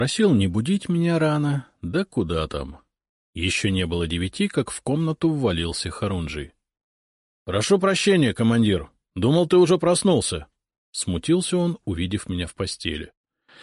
Просил не будить меня рано, да куда там. Еще не было 9, как в комнату ввалился Харунжий. — Прошу прощения, командир. Думал, ты уже проснулся. Смутился он, увидев меня в постели.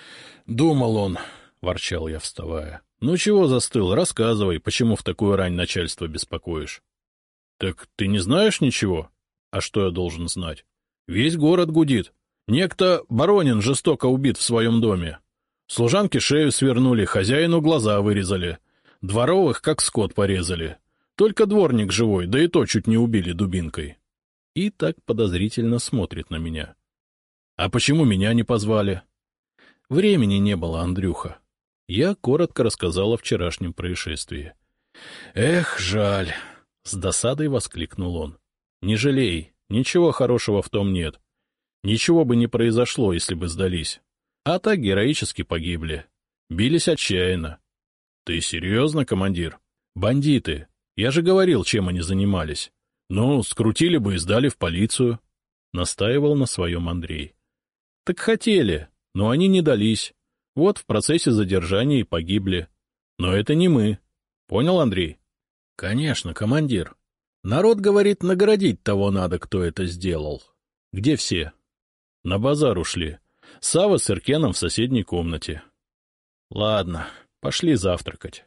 — Думал он, — ворчал я, вставая. — Ну чего застыл? Рассказывай, почему в такую рань начальство беспокоишь? — Так ты не знаешь ничего? — А что я должен знать? Весь город гудит. Некто Боронин жестоко убит в своем доме. Служанке шею свернули, хозяину глаза вырезали. Дворовых как скот порезали. Только дворник живой, да и то чуть не убили дубинкой. И так подозрительно смотрит на меня. — А почему меня не позвали? — Времени не было, Андрюха. Я коротко рассказал о вчерашнем происшествии. — Эх, жаль! — с досадой воскликнул он. — Не жалей, ничего хорошего в том нет. Ничего бы не произошло, если бы сдались. А так героически погибли. Бились отчаянно. — Ты серьезно, командир? — Бандиты. Я же говорил, чем они занимались. — Ну, скрутили бы и сдали в полицию. Настаивал на своем Андрей. — Так хотели, но они не дались. Вот в процессе задержания и погибли. Но это не мы. Понял, Андрей? — Конечно, командир. Народ говорит, наградить того надо, кто это сделал. — Где все? — На базар ушли. Сава с Иркеном в соседней комнате. — Ладно, пошли завтракать.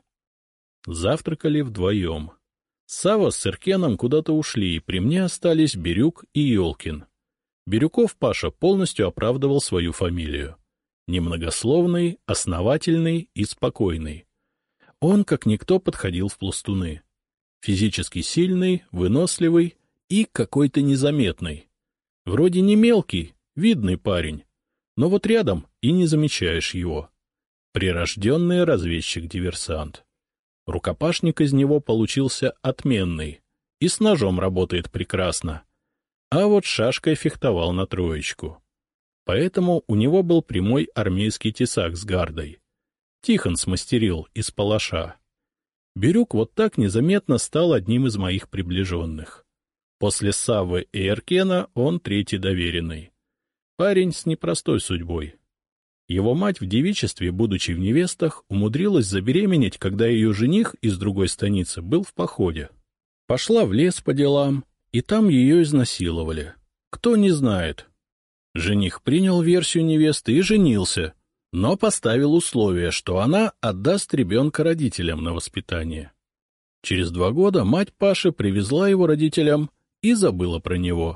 Завтракали вдвоем. Сава с Иркеном куда-то ушли, и при мне остались Бирюк и Ёлкин. Бирюков Паша полностью оправдывал свою фамилию. Немногословный, основательный и спокойный. Он, как никто, подходил в пластуны. Физически сильный, выносливый и какой-то незаметный. Вроде не мелкий, видный парень, но вот рядом и не замечаешь его. Прирожденный разведчик-диверсант. Рукопашник из него получился отменный и с ножом работает прекрасно. А вот шашкой фехтовал на троечку. Поэтому у него был прямой армейский тесак с гардой. Тихон смастерил из палаша. Бирюк вот так незаметно стал одним из моих приближенных. После Саввы и Эркена он третий доверенный. Парень с непростой судьбой. Его мать в девичестве, будучи в невестах, умудрилась забеременеть, когда ее жених из другой станицы был в походе. Пошла в лес по делам, и там ее изнасиловали. Кто не знает. Жених принял версию невесты и женился, но поставил условие, что она отдаст ребенка родителям на воспитание. Через 2 года мать Паши привезла его родителям и забыла про него.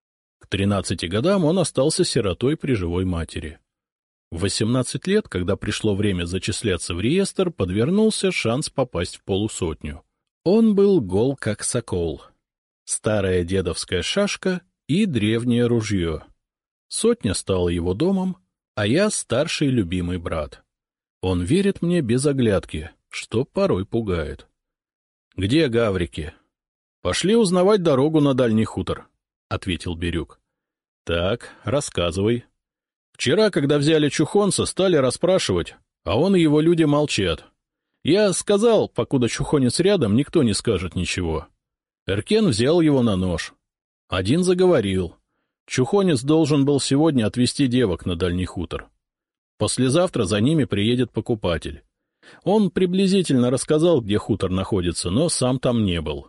К 13 годам он остался сиротой при живой матери. В 18 лет, когда пришло время зачисляться в реестр, подвернулся шанс попасть в полусотню. Он был гол как сокол. Старая дедовская шашка и древнее ружье. Сотня стала его домом, а я старший любимый брат. Он верит мне без оглядки, что порой пугает. — Где гаврики? — Пошли узнавать дорогу на дальний хутор, — ответил Бирюк. — Так, рассказывай. Вчера, когда взяли Чухонца, стали расспрашивать, а он и его люди молчат. Я сказал, покуда Чухонец рядом, никто не скажет ничего. Эркен взял его на нож. Один заговорил. Чухонец должен был сегодня отвезти девок на дальний хутор. Послезавтра за ними приедет покупатель. Он приблизительно рассказал, где хутор находится, но сам там не был.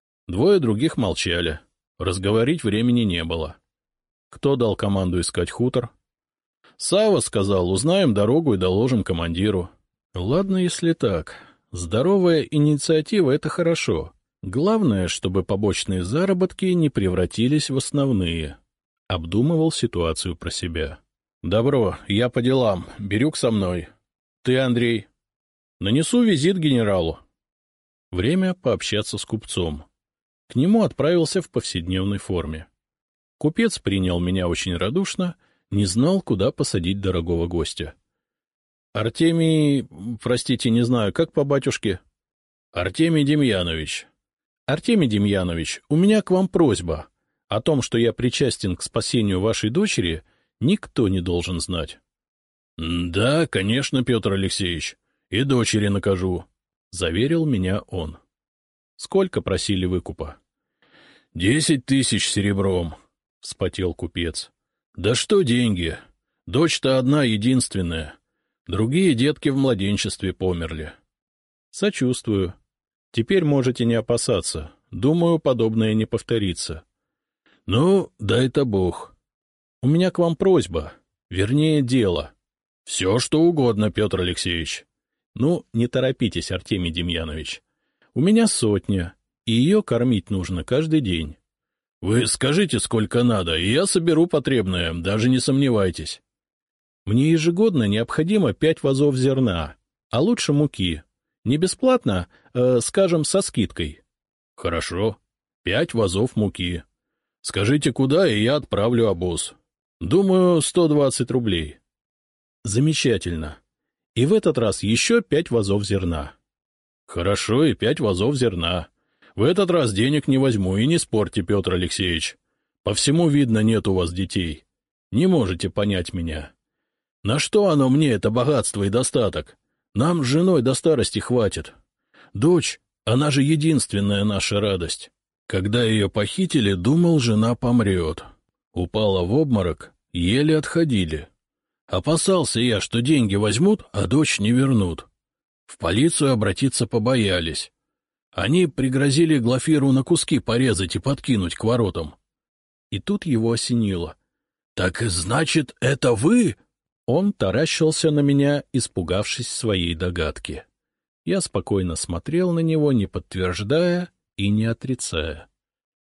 2 других молчали. Разговорить времени не было. Кто дал команду искать хутор? Сава сказал, узнаем дорогу и доложим командиру. Ладно, если так. Здоровая инициатива — это хорошо. Главное, чтобы побочные заработки не превратились в основные. Обдумывал ситуацию про себя. Добро, я по делам. Бирюк со мной. Ты, Андрей. Нанесу визит генералу. Время пообщаться с купцом. К нему отправился в повседневной форме. Купец принял меня очень радушно, не знал, куда посадить дорогого гостя. — Артемий... простите, не знаю, как по батюшке? — Артемий Демьянович. — Артемий Демьянович, у меня к вам просьба. О том, что я причастен к спасению вашей дочери, никто не должен знать. — Да, конечно, Петр Алексеевич, и дочери накажу, — заверил меня он. — Сколько просили выкупа? — 10 000 серебром, — вспотел купец. — Да что деньги? Дочь-то одна единственная. Другие детки в младенчестве померли. Сочувствую. Теперь можете не опасаться. Думаю, подобное не повторится. Ну, дай-то Бог. У меня к вам просьба, вернее, дело. Все, что угодно, Петр Алексеевич. Ну, не торопитесь, Артемий Демьянович. У меня 100, и ее кормить нужно каждый день. Вы скажите, сколько надо, и я соберу потребное, даже не сомневайтесь. Мне ежегодно необходимо 5 вазов зерна, а лучше муки. Не бесплатно, скажем, со скидкой. Хорошо, 5 вазов муки. Скажите, куда, и я отправлю обоз. Думаю, 120 рублей. Замечательно. И в этот раз еще 5 вазов зерна. Хорошо, и 5 вазов зерна. В этот раз денег не возьму, и не спорьте, Петр Алексеевич. По всему видно, нет у вас детей. Не можете понять меня. На что оно мне, это богатство и достаток? Нам с женой до старости хватит. Дочь, она же единственная наша радость. Когда ее похитили, думал, жена помрет. Упала в обморок, еле отходили. Опасался я, что деньги возьмут, а дочь не вернут. В полицию обратиться побоялись. Они пригрозили Глафиру на куски порезать и подкинуть к воротам. И тут его осенило. — Так значит, это вы? Он таращился на меня, испугавшись своей догадки. Я спокойно смотрел на него, не подтверждая и не отрицая.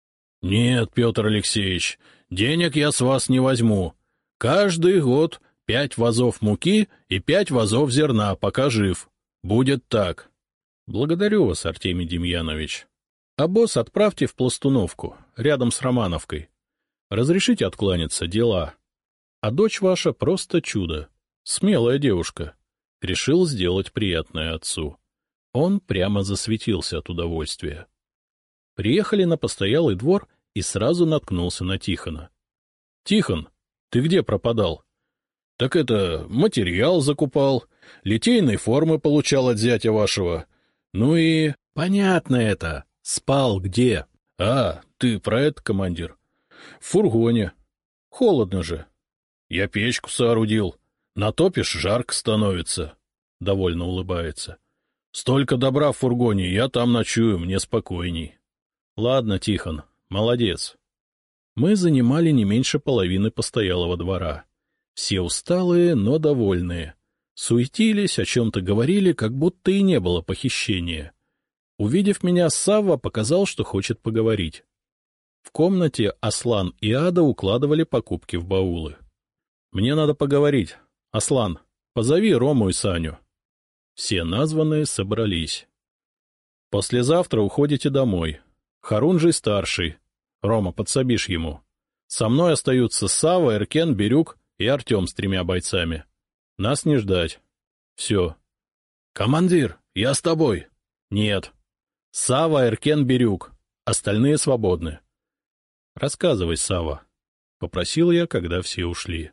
— Нет, Петр Алексеевич, денег я с вас не возьму. Каждый год 5 вазов муки и 5 вазов зерна, пока жив. Будет так. — Благодарю вас, Артемий Демьянович. Обоз отправьте в Пластуновку, рядом с Романовкой. Разрешите откланяться, дела. А дочь ваша просто чудо. Смелая девушка. Решил сделать приятное отцу. Он прямо засветился от удовольствия. Приехали на постоялый двор и сразу наткнулся на Тихона. — Тихон, ты где пропадал? — Так это, материал закупал, литейной формы получал от зятя вашего. Ну и... — Понятно это. Спал где? — А, ты про это, командир? — В фургоне. Холодно же. — Я печку соорудил. Натопишь, жарко становится. Довольно улыбается. — Столько добра в фургоне, я там ночую, мне спокойней. — Ладно, Тихон, молодец. Мы занимали не меньше половины постоялого двора. Все усталые, но довольные. Суетились, о чем-то говорили, как будто и не было похищения. Увидев меня, Савва показал, что хочет поговорить. В комнате Аслан и Ада укладывали покупки в баулы. — Мне надо поговорить. Аслан, позови Рому и Саню. Все названные собрались. — Послезавтра уходите домой. Харунжий старший. Рома, подсобишь ему. Со мной остаются Сава, Эркен, Бирюк и Артем с 3 бойцами. Нас не ждать. Все. — Командир, я с тобой. — Нет. Сава, Эркен, Бирюк. Остальные свободны. — Рассказывай, Сава, — попросил я, когда все ушли.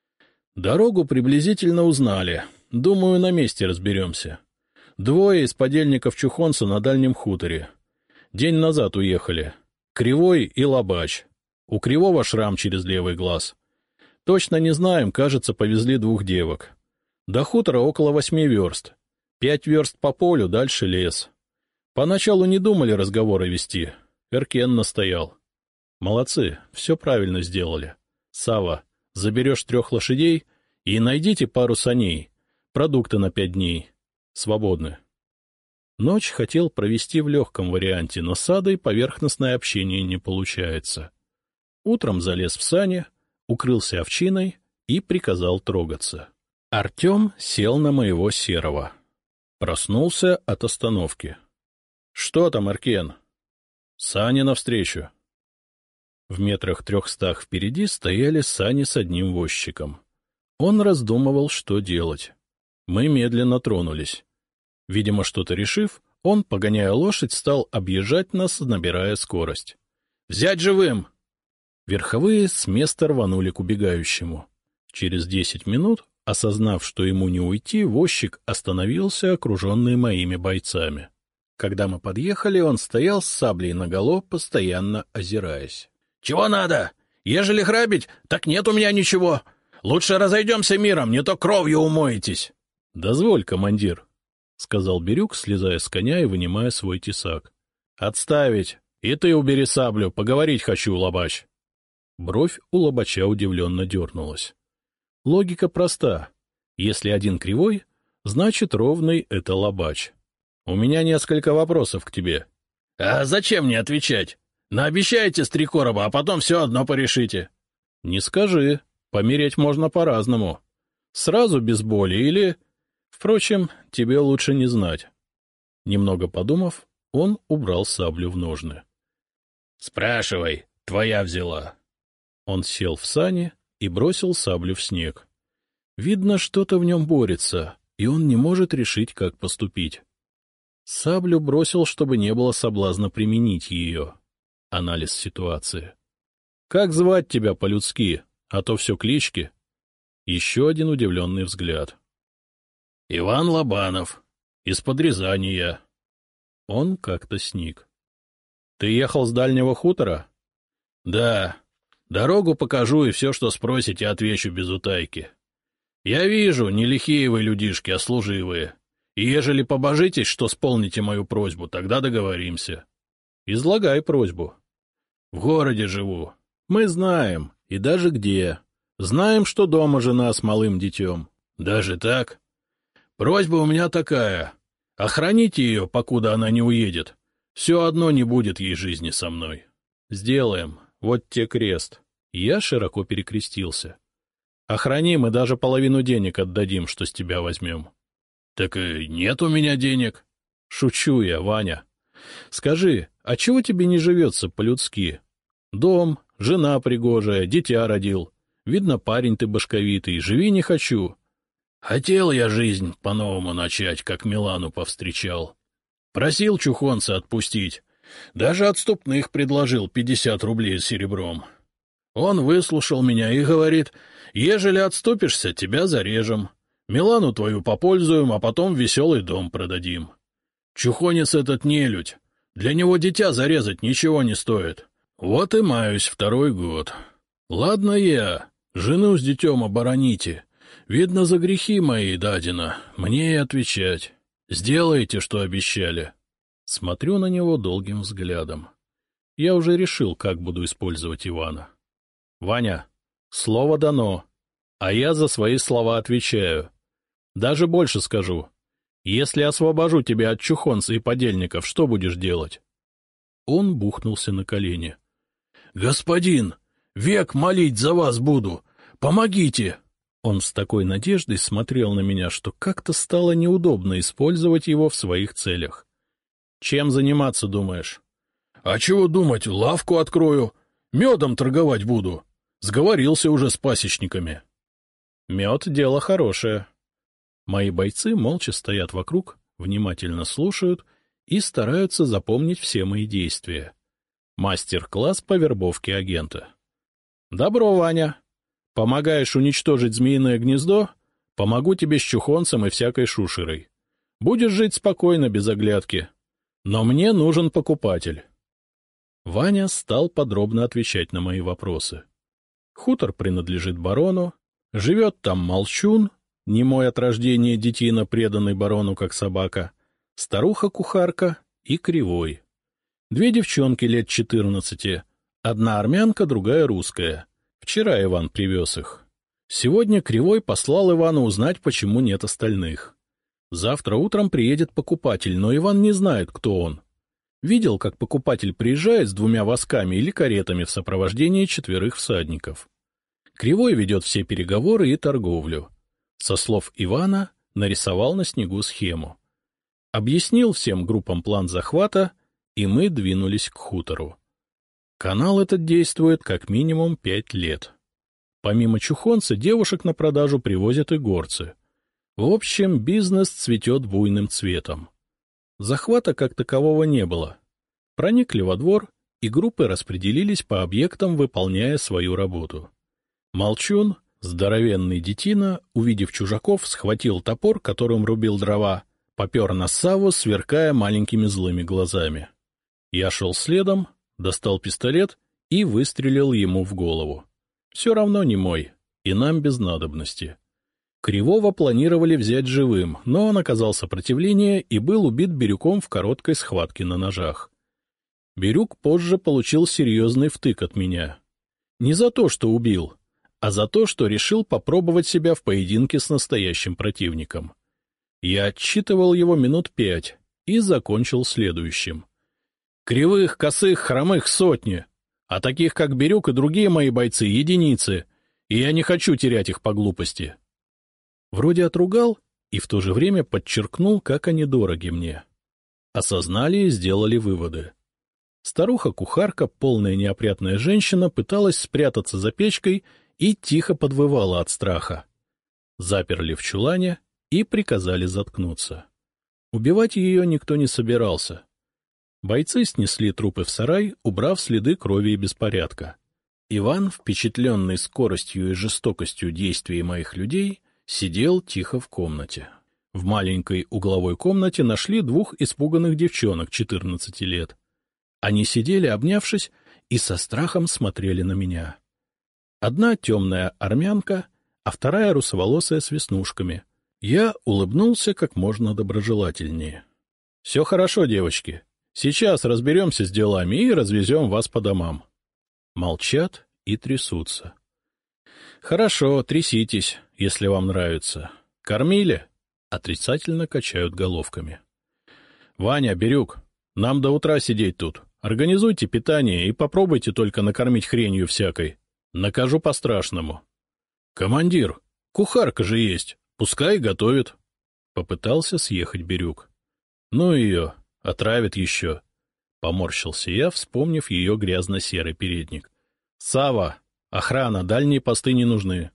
Дорогу приблизительно узнали. Думаю, на месте разберемся. 2 из подельников Чухонца на дальнем хуторе. День назад уехали. Кривой и Лобач. У Кривого шрам через левый глаз. Точно не знаем, кажется, повезли 2 девок. До хутора около 8 верст. 5 верст по полю, дальше лес. Поначалу не думали разговоры вести. Эркен настоял. Молодцы, все правильно сделали. Сава, заберешь 3 лошадей и найдите пару саней. Продукты на 5 дней. Свободны. Ночь хотел провести в легком варианте, но с Адой поверхностное общение не получается. Утром залез в сани, укрылся овчиной и приказал трогаться. Артем сел на моего серого. Проснулся от остановки. — Что там, Эркен? — Сани навстречу. В 300 метрах впереди стояли сани с одним возчиком. Он раздумывал, что делать. Мы медленно тронулись. Видимо, что-то решив, он, погоняя лошадь, стал объезжать нас, набирая скорость. — Взять живым! Верховые с места рванули к убегающему. Через 10 минут, осознав, что ему не уйти, возчик остановился, окруженный моими бойцами. Когда мы подъехали, он стоял с саблей наголо, постоянно озираясь. — Чего надо? Ежели грабить, так нет у меня ничего. Лучше разойдемся миром, не то кровью умоетесь. — Дозволь, командир, — сказал Бирюк, слезая с коня и вынимая свой тесак. — Отставить! И ты убери саблю, поговорить хочу, лобач. Бровь у лобача удивленно дернулась. Логика проста. Если один кривой, значит ровный — это лобач. У меня несколько вопросов к тебе. — А зачем мне отвечать? Наобещаете с 3 короба, а потом все одно порешите. — Не скажи. Померять можно по-разному. Сразу без боли или... Впрочем, тебе лучше не знать. Немного подумав, он убрал саблю в ножны. — Спрашивай, твоя взяла. Он сел в сани и бросил саблю в снег. Видно, что-то в нем борется, и он не может решить, как поступить. Саблю бросил, чтобы не было соблазна применить ее. Анализ ситуации. — Как звать тебя по-людски, а то все клички? Еще один удивленный взгляд. — Иван Лобанов, из-под Рязани я. Он как-то сник. — Ты ехал с дальнего хутора? — Да. Дорогу покажу и все, что спросите, отвечу без утайки. Я вижу, не лихие вы людишки, а служивые. И ежели побожитесь, что сполните мою просьбу, тогда договоримся. Излагай просьбу. В городе живу. Мы знаем, и даже где. Знаем, что дома жена с малым детем. Даже так? Просьба у меня такая. Охраните ее, покуда она не уедет. Все одно не будет ей жизни со мной. Сделаем. Вот те крест. Я широко перекрестился. Охраним и даже половину денег отдадим, что с тебя возьмем. Так и нет у меня денег. Шучу я, Ваня. Скажи, а чего тебе не живется по-людски? Дом, жена пригожая, дитя родил. Видно, парень ты башковитый, живи не хочу. Хотел я жизнь по-новому начать, как Милану повстречал. Просил чухонца отпустить. Даже отступных предложил 50 рублей с серебром. Он выслушал меня и говорит, ежели отступишься, тебя зарежем. Милану твою попользуем, а потом веселый дом продадим. Чухонец этот нелюдь. Для него дитя зарезать ничего не стоит. Вот и маюсь 2-й год. Ладно я, жену с детем обороните. Видно, за грехи мои дадено, мне и отвечать. Сделайте, что обещали. Смотрю на него долгим взглядом. Я уже решил, как буду использовать Ивана. Ваня, слово дано, а я за свои слова отвечаю. Даже больше скажу. Если освобожу тебя от чухонца и подельников, что будешь делать? Он бухнулся на колени. — Господин, век молить за вас буду. Помогите! Он с такой надеждой смотрел на меня, что как-то стало неудобно использовать его в своих целях. — Чем заниматься, думаешь? — А чего думать, лавку открою. Медом торговать буду. Сговорился уже с пасечниками. — Мед — дело хорошее. Мои бойцы молча стоят вокруг, внимательно слушают и стараются запомнить все мои действия. Мастер-класс по вербовке агента. — Добро, Ваня. Помогаешь уничтожить змеиное гнездо, помогу тебе с чухонцем и всякой шушерой. Будешь жить спокойно, без оглядки. Но мне нужен покупатель. Ваня стал подробно отвечать на мои вопросы. Хутор принадлежит барону, живет там молчун, немой от рождения детина, преданный барону как собака, старуха-кухарка и кривой. 2 девчонки лет 14, одна армянка, другая русская. Вчера Иван привез их. Сегодня Кривой послал Ивану узнать, почему нет остальных. Завтра утром приедет покупатель, но Иван не знает, кто он. Видел, как покупатель приезжает с 2 восками или каретами в сопровождении 4 всадников. Кривой ведет все переговоры и торговлю. Со слов Ивана нарисовал на снегу схему. Объяснил всем группам план захвата, и мы двинулись к хутору. Канал этот действует как минимум 5 лет. Помимо чухонца, девушек на продажу привозят и горцы. В общем, бизнес цветет буйным цветом. Захвата как такового не было. Проникли во двор, и группы распределились по объектам, выполняя свою работу. Молчун, здоровенный детина, увидев чужаков, схватил топор, которым рубил дрова, попер на Савву, сверкая маленькими злыми глазами. Я шел следом, достал пистолет и выстрелил ему в голову. Все равно не мой, и нам без надобности. Кривого планировали взять живым, но он оказал сопротивление и был убит Бирюком в короткой схватке на ножах. Бирюк позже получил серьезный втык от меня. Не за то, что убил, а за то, что решил попробовать себя в поединке с настоящим противником. Я отчитывал его минут 5 и закончил следующим. Кривых, косых, хромых сотни, а таких, как Бирюк и другие мои бойцы, единицы, и я не хочу терять их по глупости. Вроде отругал и в то же время подчеркнул, как они дороги мне. Осознали и сделали выводы. Старуха-кухарка, полная неопрятная женщина, пыталась спрятаться за печкой и тихо подвывала от страха. Заперли в чулане и приказали заткнуться. Убивать ее никто не собирался. Бойцы снесли трупы в сарай, убрав следы крови и беспорядка. Иван, впечатленный скоростью и жестокостью действий моих людей, сидел тихо в комнате. В маленькой угловой комнате нашли 2 испуганных девчонок 14 лет. Они сидели, обнявшись, и со страхом смотрели на меня. Одна темная армянка, а вторая русоволосая с веснушками. Я улыбнулся как можно доброжелательнее. — Все хорошо, девочки. Сейчас разберемся с делами и развезем вас по домам. Молчат и трясутся. — Хорошо, тряситесь, если вам нравится. Кормили? Отрицательно качают головками. — Ваня, Бирюк, нам до утра сидеть тут. Организуйте питание и попробуйте только накормить хренью всякой. Накажу по-страшному. — Командир, кухарка же есть, пускай готовит. Попытался съехать Бирюк. — Ну ее, отравит еще. Поморщился я, вспомнив ее грязно-серый передник. — Сава, охрана, дальние посты не нужны.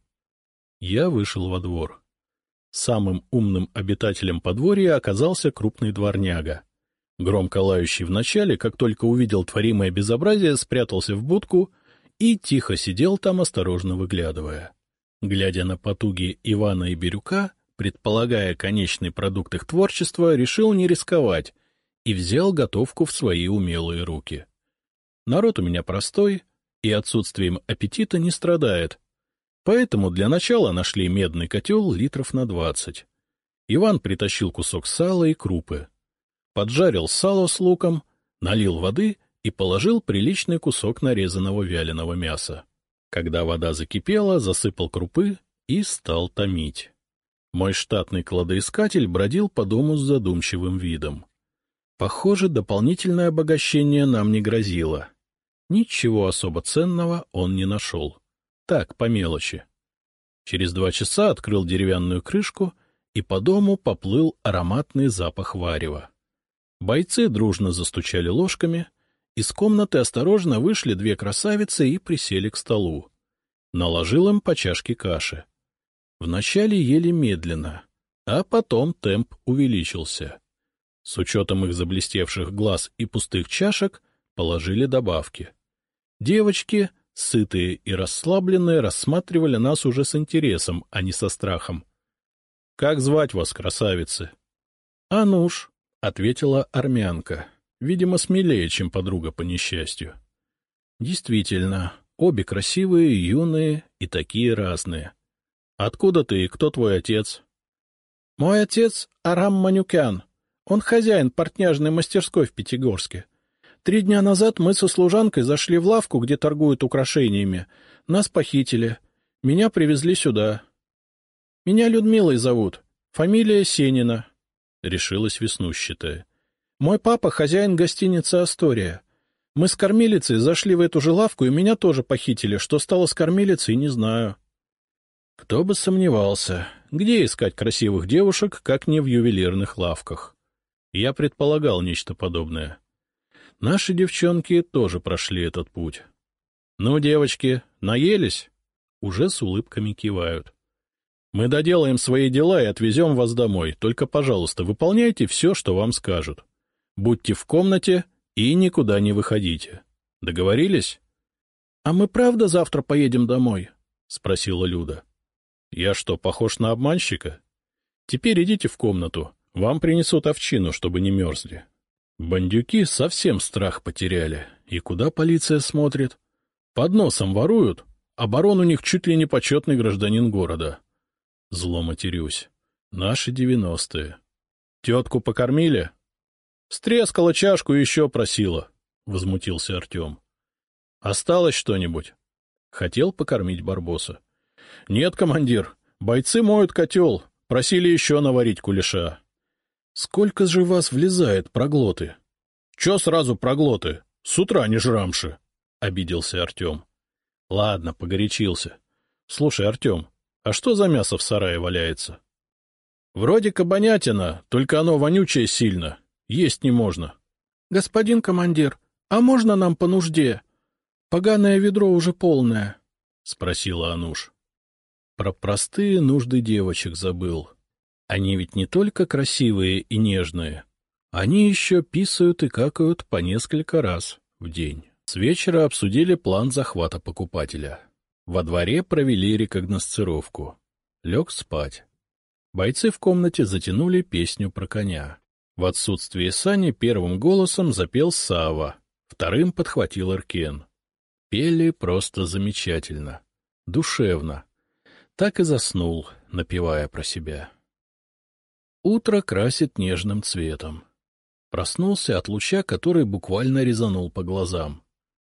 Я вышел во двор. Самым умным обитателем подворья оказался крупный дворняга. Громко лающий вначале, как только увидел творимое безобразие, спрятался в будку и тихо сидел там, осторожно выглядывая. Глядя на потуги Ивана и Бирюка, предполагая конечный продукт их творчества, решил не рисковать и взял готовку в свои умелые руки. Народ у меня простой и отсутствием аппетита не страдает, поэтому для начала нашли медный котел литров на 20. Иван притащил кусок сала и крупы. Поджарил сало с луком, налил воды и положил приличный кусок нарезанного вяленого мяса. Когда вода закипела, засыпал крупы и стал томить. Мой штатный кладоискатель бродил по дому с задумчивым видом. Похоже, дополнительное обогащение нам не грозило. Ничего особо ценного он не нашел. Так, по мелочи. Через 2 часа открыл деревянную крышку, и по дому поплыл ароматный запах варева. Бойцы дружно застучали ложками. Из комнаты осторожно вышли 2 красавицы и присели к столу. Наложил им по чашке каши. Вначале ели медленно, а потом темп увеличился. С учетом их заблестевших глаз и пустых чашек положили добавки. Девочки, сытые и расслабленные, рассматривали нас уже с интересом, а не со страхом. — Как звать вас, красавицы? — Ануш, — ответила армянка, видимо, смелее, чем подруга по несчастью. Действительно, обе красивые, юные и такие разные. — Откуда ты и кто твой отец? — Мой отец Арам Манюкян. Он хозяин портняжной мастерской в Пятигорске. 3 дня назад мы со служанкой зашли в лавку, где торгуют украшениями. Нас похитили. Меня привезли сюда. — Меня Людмилой зовут. Фамилия Сенина, — решилась веснущатая. — Мой папа хозяин гостиницы «Астория». Мы с кормилицей зашли в эту же лавку, и меня тоже похитили. Что стало с кормилицей, не знаю. Кто бы сомневался, где искать красивых девушек, как не в ювелирных лавках. Я предполагал нечто подобное. Наши девчонки тоже прошли этот путь. — Ну, девочки, наелись? Уже с улыбками кивают. — Мы доделаем свои дела и отвезем вас домой. Только, пожалуйста, выполняйте все, что вам скажут. Будьте в комнате и никуда не выходите. Договорились? — А мы правда завтра поедем домой? — спросила Люда. — Я что, похож на обманщика? Теперь идите в комнату. Вам принесут овчину, чтобы не мерзли. Бандюки совсем страх потеряли. И куда полиция смотрит? Под носом воруют, а барон у них чуть ли не почетный гражданин города. Зло матерюсь. Наши 90-е. Тетку покормили? Стрескала чашку и еще просила, — возмутился Артем. Осталось что-нибудь? Хотел покормить Барбоса. Нет, командир, бойцы моют котел, просили еще наварить кулеша. Сколько же вас влезает, проглоты? Че сразу проглоты? С утра не жрамши, — обиделся Артем. Ладно, погорячился. Слушай, Артем, а что за мясо в сарае валяется? Вроде кабанятина, только оно вонючее сильно. Есть не можно. — Господин командир, а можно нам по нужде? Поганое ведро уже полное, — спросила Ануш. Про простые нужды девочек забыл. Они ведь не только красивые и нежные. Они еще писают и какают по несколько раз в день. С вечера обсудили план захвата покупателя. Во дворе провели рекогносцировку. Лег спать. Бойцы в комнате затянули песню про коня. В отсутствие Сани первым голосом запел Сава, вторым подхватил Эркен. Пели просто замечательно, душевно. Так и заснул, напевая про себя. Утро красит нежным цветом. Проснулся от луча, который буквально резанул по глазам.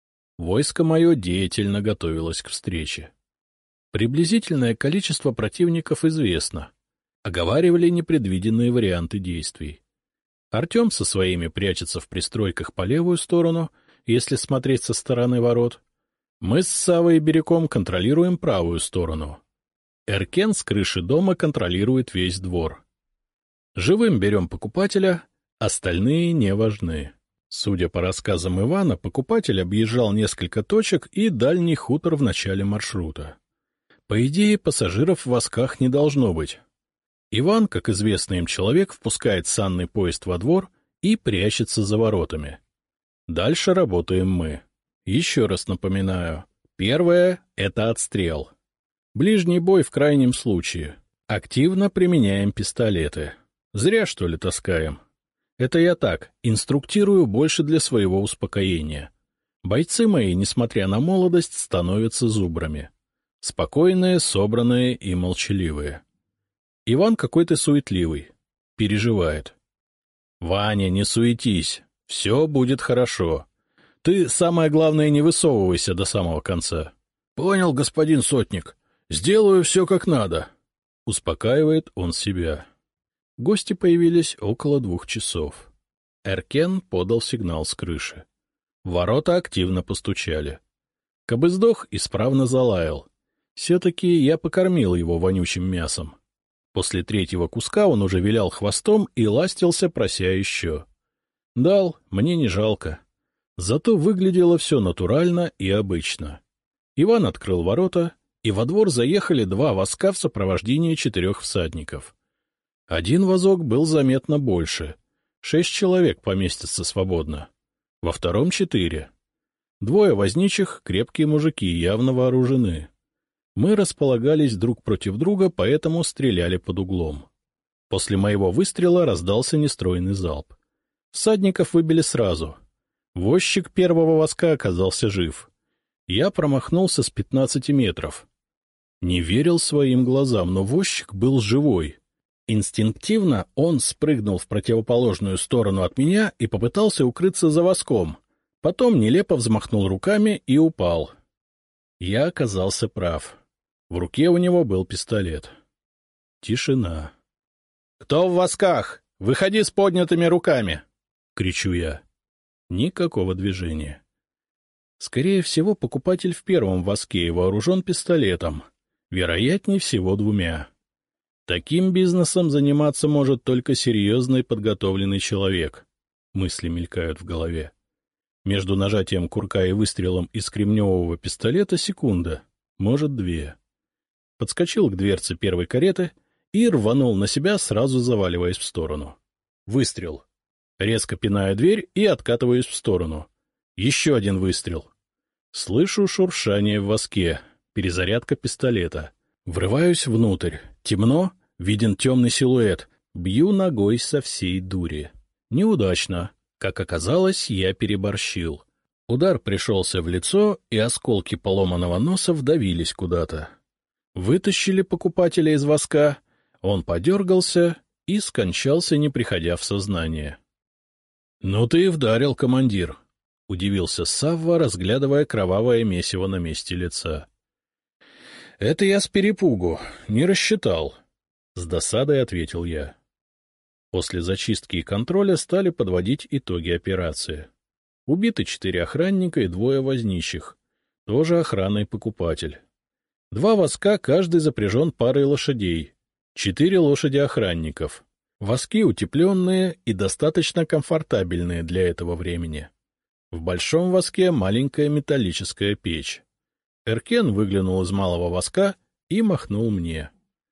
Войско мое деятельно готовилось к встрече. Приблизительное количество противников известно. Оговаривали непредвиденные варианты действий. Артем со своими прячется в пристройках по левую сторону, если смотреть со стороны ворот. Мы с Савой и Бирюком контролируем правую сторону. Эркен с крыши дома контролирует весь двор. Живым берем покупателя, остальные не важны. Судя по рассказам Ивана, покупатель объезжал несколько точек и дальний хутор в начале маршрута. По идее, пассажиров в восках не должно быть. Иван, как известный им человек, впускает санный поезд во двор и прячется за воротами. Дальше работаем мы. Еще раз напоминаю. Первое — это отстрел. Ближний бой в крайнем случае. Активно применяем пистолеты. Зря, что ли, таскаем. Это я так, инструктирую больше для своего успокоения. Бойцы мои, несмотря на молодость, становятся зубрами. Спокойные, собранные и молчаливые. Иван какой-то суетливый. Переживает. — Ваня, не суетись. Все будет хорошо. Ты, самое главное, не высовывайся до самого конца. — Понял, господин сотник. Сделаю все как надо. Успокаивает он себя. Гости появились около 2 часов. Эркен подал сигнал с крыши. Ворота активно постучали. Кобыздох исправно залаял. Все-таки я покормил его вонючим мясом. После 3-го куска он уже вилял хвостом и ластился, прося еще. Дал, мне не жалко. Зато выглядело все натурально и обычно. Иван открыл ворота, и во двор заехали 2 воска в сопровождении 4 всадников. Один возок был заметно больше. 6 человек поместятся свободно. Во втором 4. 2 возничих, крепкие мужики, явно вооружены. Мы располагались друг против друга, поэтому стреляли под углом. После моего выстрела раздался нестройный залп. Всадников выбили сразу. Возчик первого воска оказался жив. Я промахнулся с 15 метров. Не верил своим глазам, но возчик был живой. Инстинктивно он спрыгнул в противоположную сторону от меня и попытался укрыться за воском. Потом нелепо взмахнул руками и упал. Я оказался прав. В руке у него был пистолет. Тишина. — Кто в восках? Выходи с поднятыми руками! — кричу я. Никакого движения. Скорее всего, покупатель в первом воске и вооружен пистолетом. Вероятнее всего 2. Таким бизнесом заниматься может только серьезный подготовленный человек. Мысли мелькают в голове. Между нажатием курка и выстрелом из кремневого пистолета секунда, может 2. Подскочил к дверце первой кареты и рванул на себя, сразу заваливаясь в сторону. Выстрел. Резко пиная дверь и откатываюсь в сторону. Еще один выстрел. Слышу шуршание в воске, перезарядка пистолета. Врываюсь внутрь. Темно, виден темный силуэт. Бью ногой со всей дури. Неудачно. Как оказалось, я переборщил. Удар пришелся в лицо, и осколки поломанного носа вдавились куда-то. Вытащили покупателя из воска, он подергался и скончался, не приходя в сознание. — Ну ты и вдарил, командир, — удивился Савва, разглядывая кровавое месиво на месте лица. — Это я с перепугу, не рассчитал, — с досадой ответил я. После зачистки и контроля стали подводить итоги операции. Убиты 4 охранника и 2 возничих, тоже охрана и покупатель. 2 воска, каждый запряжен парой лошадей, 4 лошади охранников. Воски утепленные и достаточно комфортабельные для этого времени. В большом воске маленькая металлическая печь. Эркен выглянул из малого воска и махнул мне.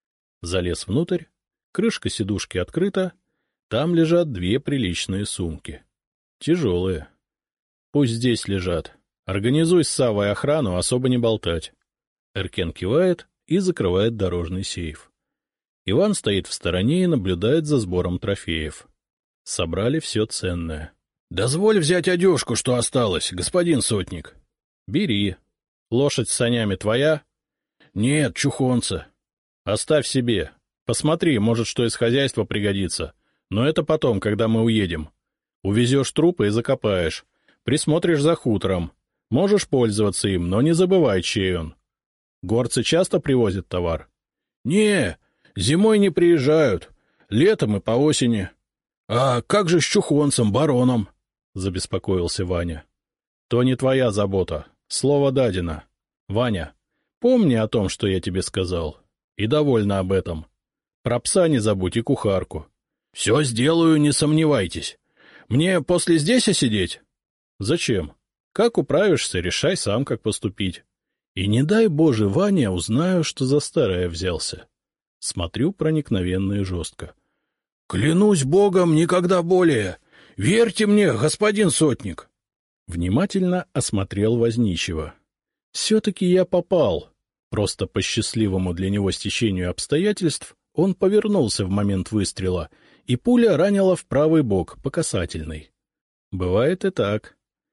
Залез внутрь, крышка сидушки открыта, там лежат 2 приличные сумки. Тяжелые. Пусть здесь лежат. Организуй с Саввой охрану, особо не болтать. Эркен кивает и закрывает дорожный сейф. Иван стоит в стороне и наблюдает за сбором трофеев. Собрали все ценное. — Дозволь взять одежку, что осталось, господин сотник. — Бери. Лошадь с санями твоя? — Нет, чухонца. — Оставь себе. Посмотри, может, что из хозяйства пригодится. Но это потом, когда мы уедем. Увезешь трупы и закопаешь. Присмотришь за хутором. Можешь пользоваться им, но не забывай, чей он. Горцы часто привозят товар? — Не, зимой не приезжают. Летом и по осени. — А как же с чухонцем, бароном? — забеспокоился Ваня. — То не твоя забота. Слово дадено. Ваня, помни о том, что я тебе сказал. И довольна об этом. Про пса не забудь и кухарку. — Все сделаю, не сомневайтесь. Мне после здесь сидеть? — Зачем? Как управишься, решай сам, как поступить. И не дай Боже, Ваня, узнаю, что за старое взялся. Смотрю проникновенно и жестко. — Клянусь Богом, никогда более. Верьте мне, господин сотник. Внимательно осмотрел возничего. Все-таки я попал. Просто по счастливому для него стечению обстоятельств он повернулся в момент выстрела, и пуля ранила в правый бок, по касательной. Бывает и так.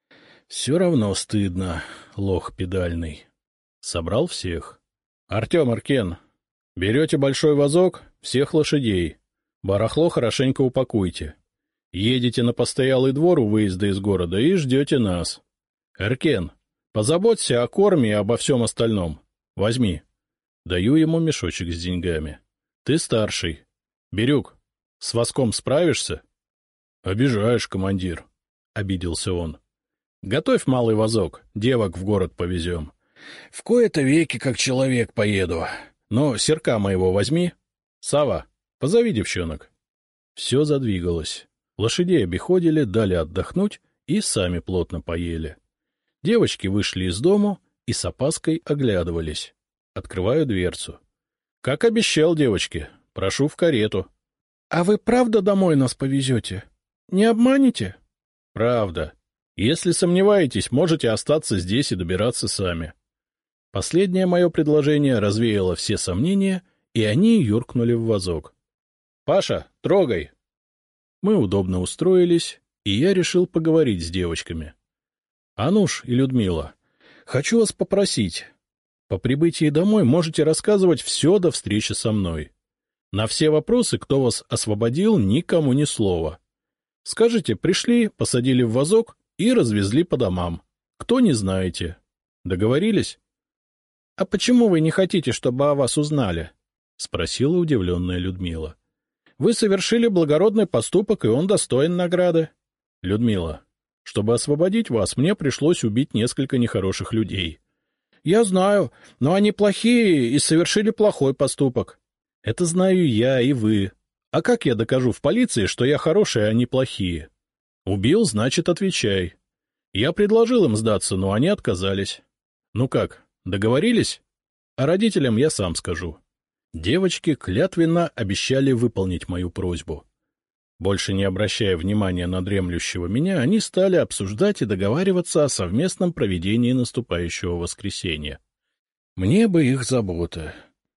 Все равно стыдно, лох педальный. Собрал всех. — Артем, Аркен, берете большой вазок, всех лошадей. Барахло хорошенько упакуйте. Едете на постоялый двор у выезда из города и ждете нас. Эркен, позаботься о корме и обо всем остальном. Возьми. Даю ему мешочек с деньгами. Ты старший. Бирюк, с воском справишься? — Обижаешь, командир, — обиделся он. — Готовь малый вазок, девок в город повезем. В кои-то веки как человек поеду. Но серка моего возьми. Сава, позови девчонок. Все задвигалось. Лошадей обиходили, дали отдохнуть и сами плотно поели. Девочки вышли из дому и с опаской оглядывались. Открываю дверцу. — Как обещал, девочки, прошу в карету. — А вы правда домой нас повезете? Не обманете? — Правда. Если сомневаетесь, можете остаться здесь и добираться сами. Последнее мое предложение развеяло все сомнения, и они юркнули в вазок. — Паша, трогай! Мы удобно устроились, и я решил поговорить с девочками. — Ануш и Людмила, хочу вас попросить. По прибытии домой можете рассказывать все до встречи со мной. На все вопросы, кто вас освободил, никому ни слова. Скажите, пришли, посадили в вазок и развезли по домам. Кто не знаете. Договорились? — А почему вы не хотите, чтобы о вас узнали? — спросила удивленная Людмила. — Вы совершили благородный поступок, и он достоин награды. — Людмила, чтобы освободить вас, мне пришлось убить несколько нехороших людей. — Я знаю, но они плохие и совершили плохой поступок. — Это знаю я и вы. А как я докажу в полиции, что я хороший, а они плохие? Убил, значит, отвечай. Я предложил им сдаться, но они отказались. Ну как, договорились? А родителям я сам скажу. Девочки клятвенно обещали выполнить мою просьбу. Больше не обращая внимания на дремлющего меня, они стали обсуждать и договариваться о совместном проведении наступающего воскресенья. Мне бы их забота.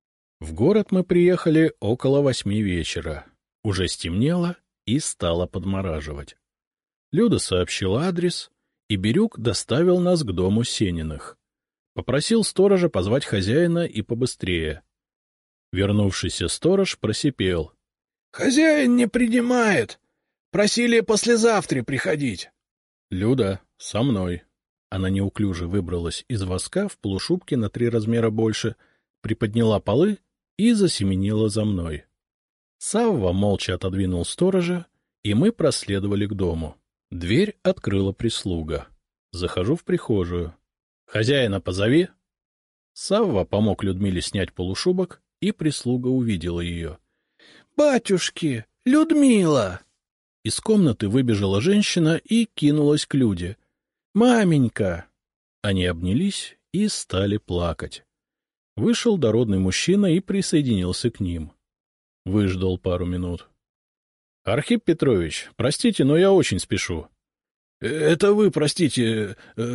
В город мы приехали около 8 вечера. Уже стемнело и стало подмораживать. Люда сообщила адрес, и Бирюк доставил нас к дому Сениных. Попросил сторожа позвать хозяина и побыстрее. Вернувшийся сторож просипел: — Хозяин не принимает. Просили послезавтра приходить. — Люда, со мной. Она неуклюже выбралась из воска в полушубке на 3 размера больше, приподняла полы и засеменила за мной. Савва молча отодвинул сторожа, и мы проследовали к дому. Дверь открыла прислуга. Захожу в прихожую. — Хозяина позови. Савва помог Людмиле снять полушубок, и прислуга увидела ее. — Батюшки, Людмила! Из комнаты выбежала женщина и кинулась к Люде. — Маменька! Они обнялись и стали плакать. Вышел дородный мужчина и присоединился к ним. Выждал пару минут. — Архип Петрович, простите, но я очень спешу. — Это вы, простите,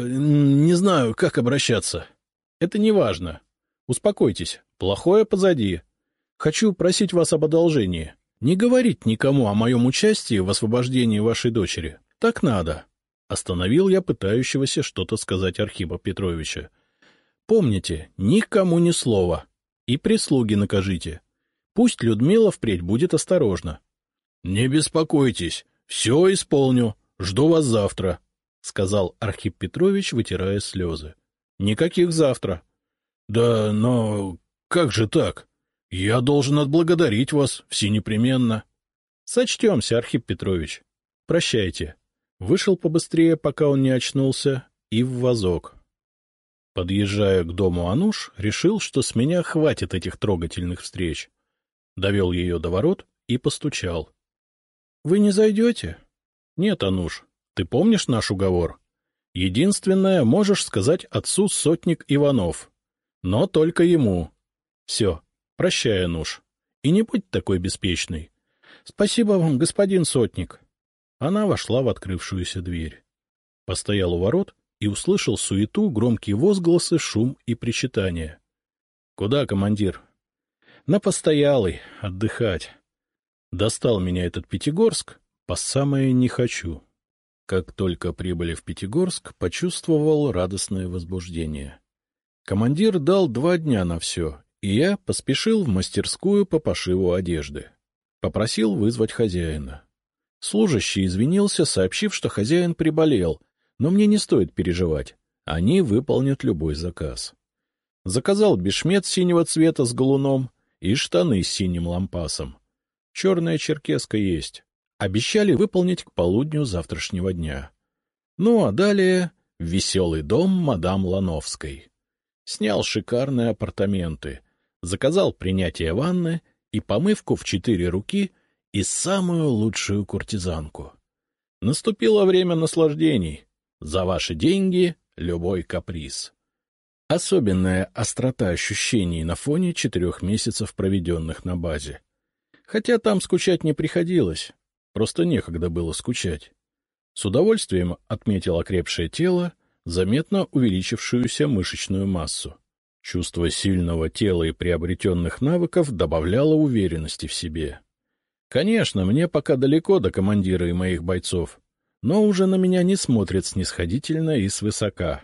не знаю, как обращаться. — Это не важно. Успокойтесь, плохое позади. Хочу просить вас об одолжении. Не говорить никому о моем участии в освобождении вашей дочери. Так надо. Остановил я пытающегося что-то сказать Архипа Петровича. Помните, никому ни слова. И прислуги накажите. Пусть Людмила впредь будет осторожна. — Не беспокойтесь, все исполню. Жду вас завтра, — сказал Архип Петрович, вытирая слезы. — Никаких завтра. — Да, но как же так? Я должен отблагодарить вас всенепременно. — Сочтемся, Архип Петрович. Прощайте. Вышел побыстрее, пока он не очнулся, и в вазок. Подъезжая к дому Ануш, решил, что с меня хватит этих трогательных встреч. Довел ее до ворот и постучал. — Вы не зайдете? — Нет, Ануш, ты помнишь наш уговор? Единственное, можешь сказать отцу сотник Иванов. Но только ему. Все, прощай, Ануш. И не будь такой беспечной. Спасибо вам, господин сотник. Она вошла в открывшуюся дверь. Постоял у ворот и услышал суету, громкие возгласы, шум и причитания. — Куда, командир? — На постоялый, отдыхать. Достал меня этот Пятигорск, по самое не хочу. Как только прибыли в Пятигорск, почувствовал радостное возбуждение. Командир дал 2 дня на все, и я поспешил в мастерскую по пошиву одежды. Попросил вызвать хозяина. Служащий извинился, сообщив, что хозяин приболел, но мне не стоит переживать, они выполнят любой заказ. Заказал бешмет синего цвета с галуном и штаны с синим лампасом. Черная черкеска есть. Обещали выполнить к полудню завтрашнего дня. Ну а далее в веселый дом мадам Лановской. Снял шикарные апартаменты, заказал принятие ванны и помывку в 4 руки и самую лучшую куртизанку. Наступило время наслаждений. За ваши деньги любой каприз. Особенная острота ощущений на фоне 4 месяцев, проведенных на базе. Хотя там скучать не приходилось, просто некогда было скучать. С удовольствием отметил окрепшее тело, заметно увеличившуюся мышечную массу. Чувство сильного тела и приобретенных навыков добавляло уверенности в себе. Конечно, мне пока далеко до командира и моих бойцов, но уже на меня не смотрят снисходительно и свысока.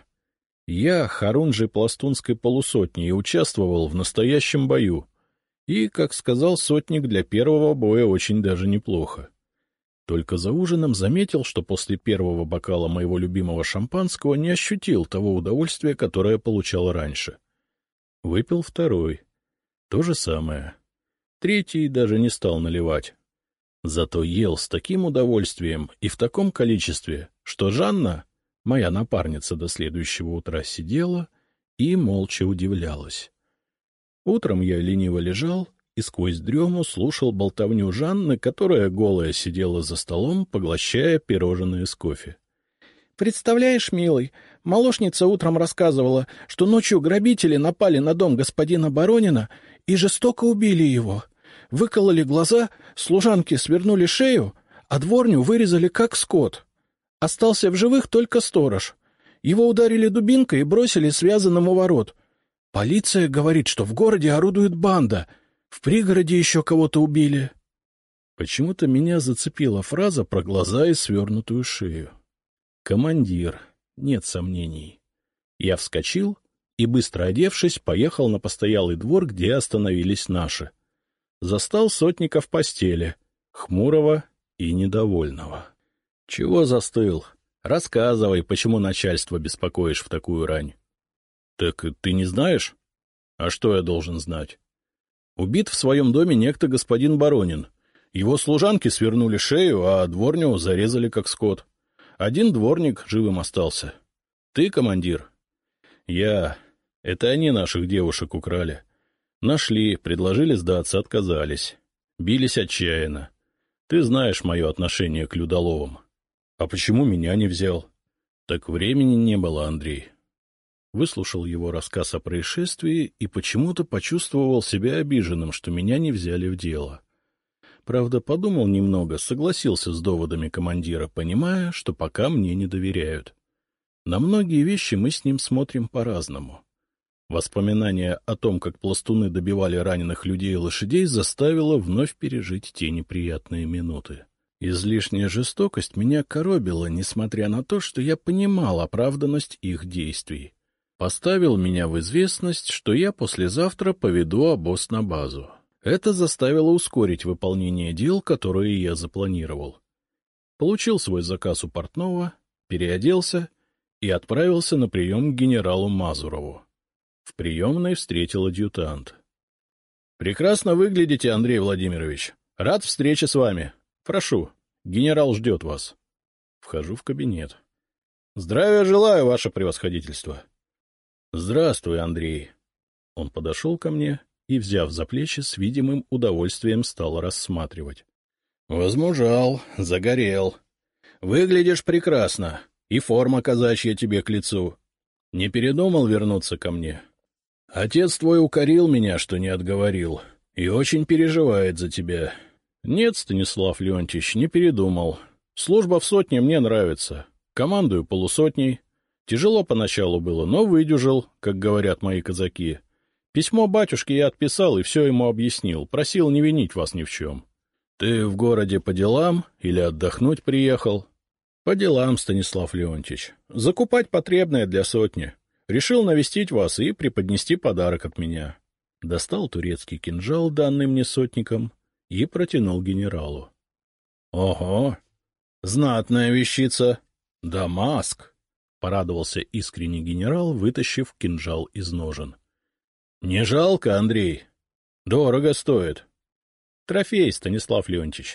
Я хорунжий пластунской полусотни и участвовал в настоящем бою. И, как сказал сотник, для первого боя очень даже неплохо. Только за ужином заметил, что после первого бокала моего любимого шампанского не ощутил того удовольствия, которое получал раньше. Выпил второй. То же самое. Третий даже не стал наливать. Зато ел с таким удовольствием и в таком количестве, что Жанна, моя напарница, до следующего утра сидела и молча удивлялась. Утром я лениво лежал и сквозь дрему слушал болтовню Жанны, которая голая сидела за столом, поглощая пирожные с кофе. — Представляешь, милый, молочница утром рассказывала, что ночью грабители напали на дом господина Боронина и жестоко убили его. Выкололи глаза, служанки свернули шею, а дворню вырезали как скот. Остался в живых только сторож. Его ударили дубинкой и бросили связанным у ворот. Полиция говорит, что в городе орудует банда. В пригороде еще кого-то убили. Почему-то меня зацепила фраза про глаза и свернутую шею. Командир, нет сомнений. Я вскочил и, быстро одевшись, поехал на постоялый двор, где остановились наши. Застал сотника в постели, хмурого и недовольного. — Чего застыл? Рассказывай, почему начальство беспокоишь в такую рань. — Так ты не знаешь? — А что я должен знать? Убит в своем доме некто господин Боронин. Его служанки свернули шею, а дворню зарезали как скот. Один дворник живым остался. Ты командир? Я. Это они наших девушек украли. Нашли, предложили сдаться, отказались. Бились отчаянно. Ты знаешь мое отношение к Людоловым. А почему меня не взял? Так времени не было, Андрей. Выслушал его рассказ о происшествии и почему-то почувствовал себя обиженным, что меня не взяли в дело. Правда, подумал немного, согласился с доводами командира, понимая, что пока мне не доверяют. На многие вещи мы с ним смотрим по-разному. Воспоминание о том, как пластуны добивали раненых людей и лошадей, заставило вновь пережить те неприятные минуты. Излишняя жестокость меня коробила, несмотря на то, что я понимал оправданность их действий. Поставил меня в известность, что я послезавтра поведу обоз на базу. Это заставило ускорить выполнение дел, которые я запланировал. Получил свой заказ у портного, переоделся и отправился на прием к генералу Мазурову. В приемной встретил адъютант. — Прекрасно выглядите, Андрей Владимирович. Рад встрече с вами. Прошу, генерал ждет вас. Вхожу в кабинет. — Здравия желаю, ваше превосходительство. — Здравствуй, Андрей. Он подошел ко мне и, взяв за плечи, с видимым удовольствием стал рассматривать. — Возмужал, загорел. Выглядишь прекрасно, и форма казачья тебе к лицу. Не передумал вернуться ко мне? Отец твой укорил меня, что не отговорил, и очень переживает за тебя. Нет, Станислав Леонтьевич, не передумал. Служба в сотне мне нравится. Командую полусотней. Тяжело поначалу было, но выдержал, как говорят мои казаки. Письмо батюшке я отписал и все ему объяснил, просил не винить вас ни в чем. Ты в городе по делам или отдохнуть приехал? По делам, Станислав Леонтьевич. Закупать потребное для сотни. Решил навестить вас и преподнести подарок от меня. Достал турецкий кинжал, данный мне сотником, и протянул генералу. — Ого! Знатная вещица! Дамаск! — порадовался искренне генерал, вытащив кинжал из ножен. — Не жалко, Андрей? Дорого стоит. Трофей, Станислав Леонтьевич.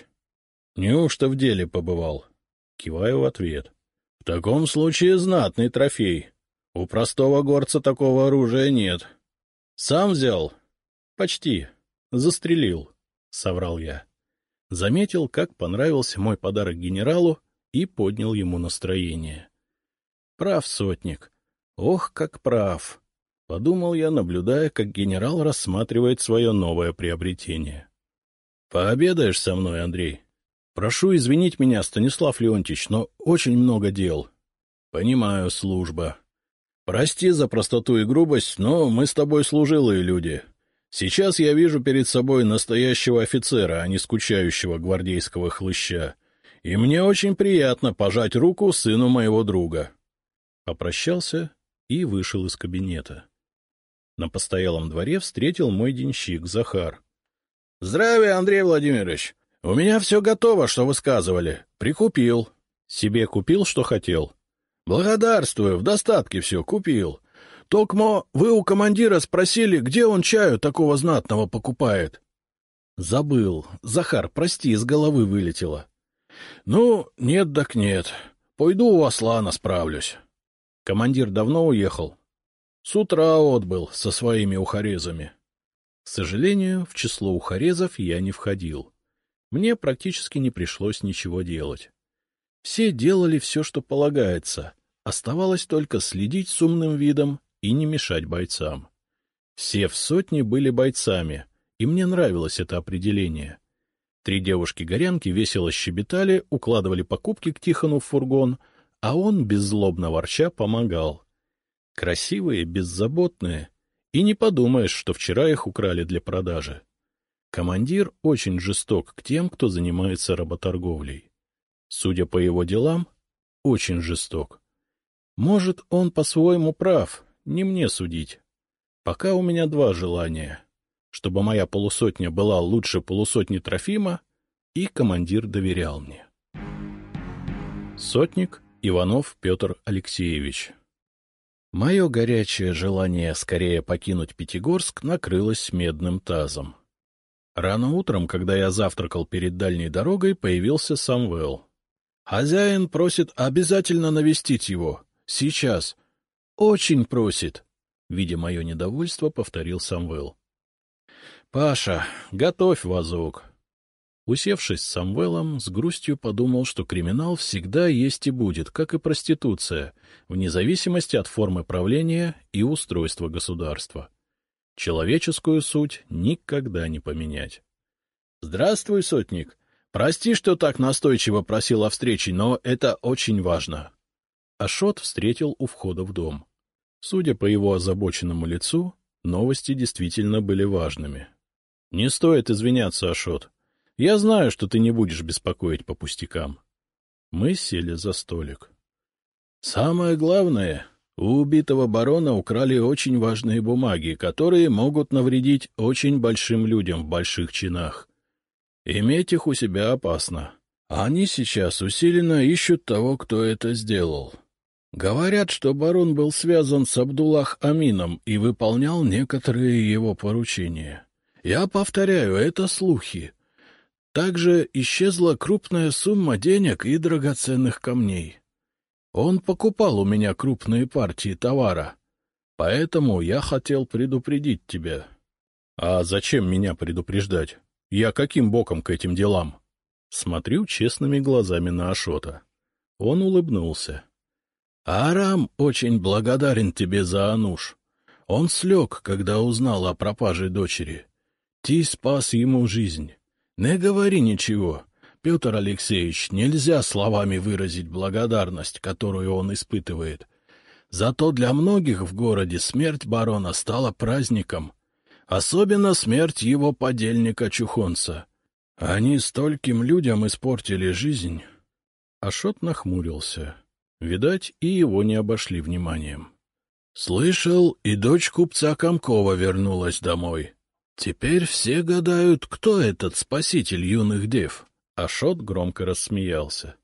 Неужто в деле побывал? Киваю в ответ. — В таком случае знатный трофей. У простого горца такого оружия нет. — Сам взял? — Почти. Застрелил, — соврал я. Заметил, как понравился мой подарок генералу, и поднял ему настроение. Прав сотник. Ох, как прав! — подумал я, наблюдая, как генерал рассматривает свое новое приобретение. — Пообедаешь со мной, Андрей? — Прошу извинить меня, Станислав Леонтьевич, но очень много дел. — Понимаю, служба. Прости за простоту и грубость, но мы с тобой служилые люди. Сейчас я вижу перед собой настоящего офицера, а не скучающего гвардейского хлыща. И мне очень приятно пожать руку сыну моего друга. Попрощался и вышел из кабинета. На постоялом дворе встретил мой денщик Захар. — Здравия, Андрей Владимирович! У меня все готово, что вы сказывали. Прикупил. Себе купил, что хотел. Благодарствую, в достатке все купил. Токмо, вы у командира спросили, где он чаю такого знатного покупает? Забыл. Захар, прости, из головы вылетело. Ну, нет так нет. Пойду у Аслана справлюсь. Командир давно уехал. С утра отбыл со своими ухарезами. К сожалению, в число ухарезов я не входил. Мне практически не пришлось ничего делать. Все делали все, что полагается. Оставалось только следить с умным видом и не мешать бойцам. Все в сотне были бойцами, и мне нравилось это определение. 3 девушки-горянки весело щебетали, укладывали покупки к Тихону в фургон, а он, беззлобно ворча, помогал. Красивые, беззаботные, и не подумаешь, что вчера их украли для продажи. Командир очень жесток к тем, кто занимается работорговлей. Судя по его делам, очень жесток. Может, он по-своему прав, Не мне судить. Пока у меня два желания. Чтобы моя полусотня была лучше полусотни Трофима, и командир доверял мне. Сотник Иванов Петр Алексеевич. Мое горячее желание скорее покинуть Пятигорск накрылось медным тазом. Рано утром, когда я завтракал перед дальней дорогой, появился Самвел. «Хозяин просит обязательно навестить его. Сейчас. Очень просит», — видя мое недовольство, повторил Самвел. «Паша, готовь вазок». Усевшись с Самвелом, с грустью подумал, что криминал всегда есть и будет, как и проституция, вне зависимости от формы правления и устройства государства. Человеческую суть никогда не поменять. — Здравствуй, сотник. Прости, что так настойчиво просил о встрече, но это очень важно. Ашот встретил у входа в дом. Судя по его озабоченному лицу, новости действительно были важными. — Не стоит извиняться, Ашот. Я знаю, что ты не будешь беспокоить по пустякам. Мы сели за столик. — Самое главное, у убитого барона украли очень важные бумаги, которые могут навредить очень большим людям в больших чинах. Иметь их у себя опасно. Они сейчас усиленно ищут того, кто это сделал. Говорят, что барон был связан с Абдуллах Амином и выполнял некоторые его поручения. Я повторяю, это слухи. Также исчезла крупная сумма денег и драгоценных камней. Он покупал у меня крупные партии товара, поэтому я хотел предупредить тебя. — А зачем меня предупреждать? Я каким боком к этим делам? Смотрю честными глазами на Ашота. Он улыбнулся. — Арам очень благодарен тебе за Ануш. Он слег, когда узнал о пропаже дочери. Ты спас ему жизнь. Не говори ничего, Петр Алексеевич, нельзя словами выразить благодарность, которую он испытывает. Зато для многих в городе смерть барона стала праздником, особенно смерть его подельника Чухонца. Они стольким людям испортили жизнь. Ашот нахмурился. Видать, и его не обошли вниманием. Слышал, и дочь купца Комкова вернулась домой. Теперь все гадают, кто этот спаситель юных дев. Ашот громко рассмеялся.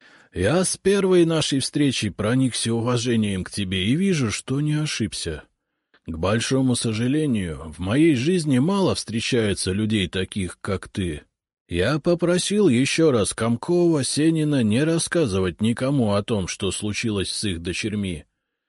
Я с первой нашей встречи проникся уважением к тебе и вижу, что не ошибся. К большому сожалению, в моей жизни мало встречается людей таких, как ты. Я попросил еще раз Комкова, Сенина не рассказывать никому о том, что случилось с их дочерьми.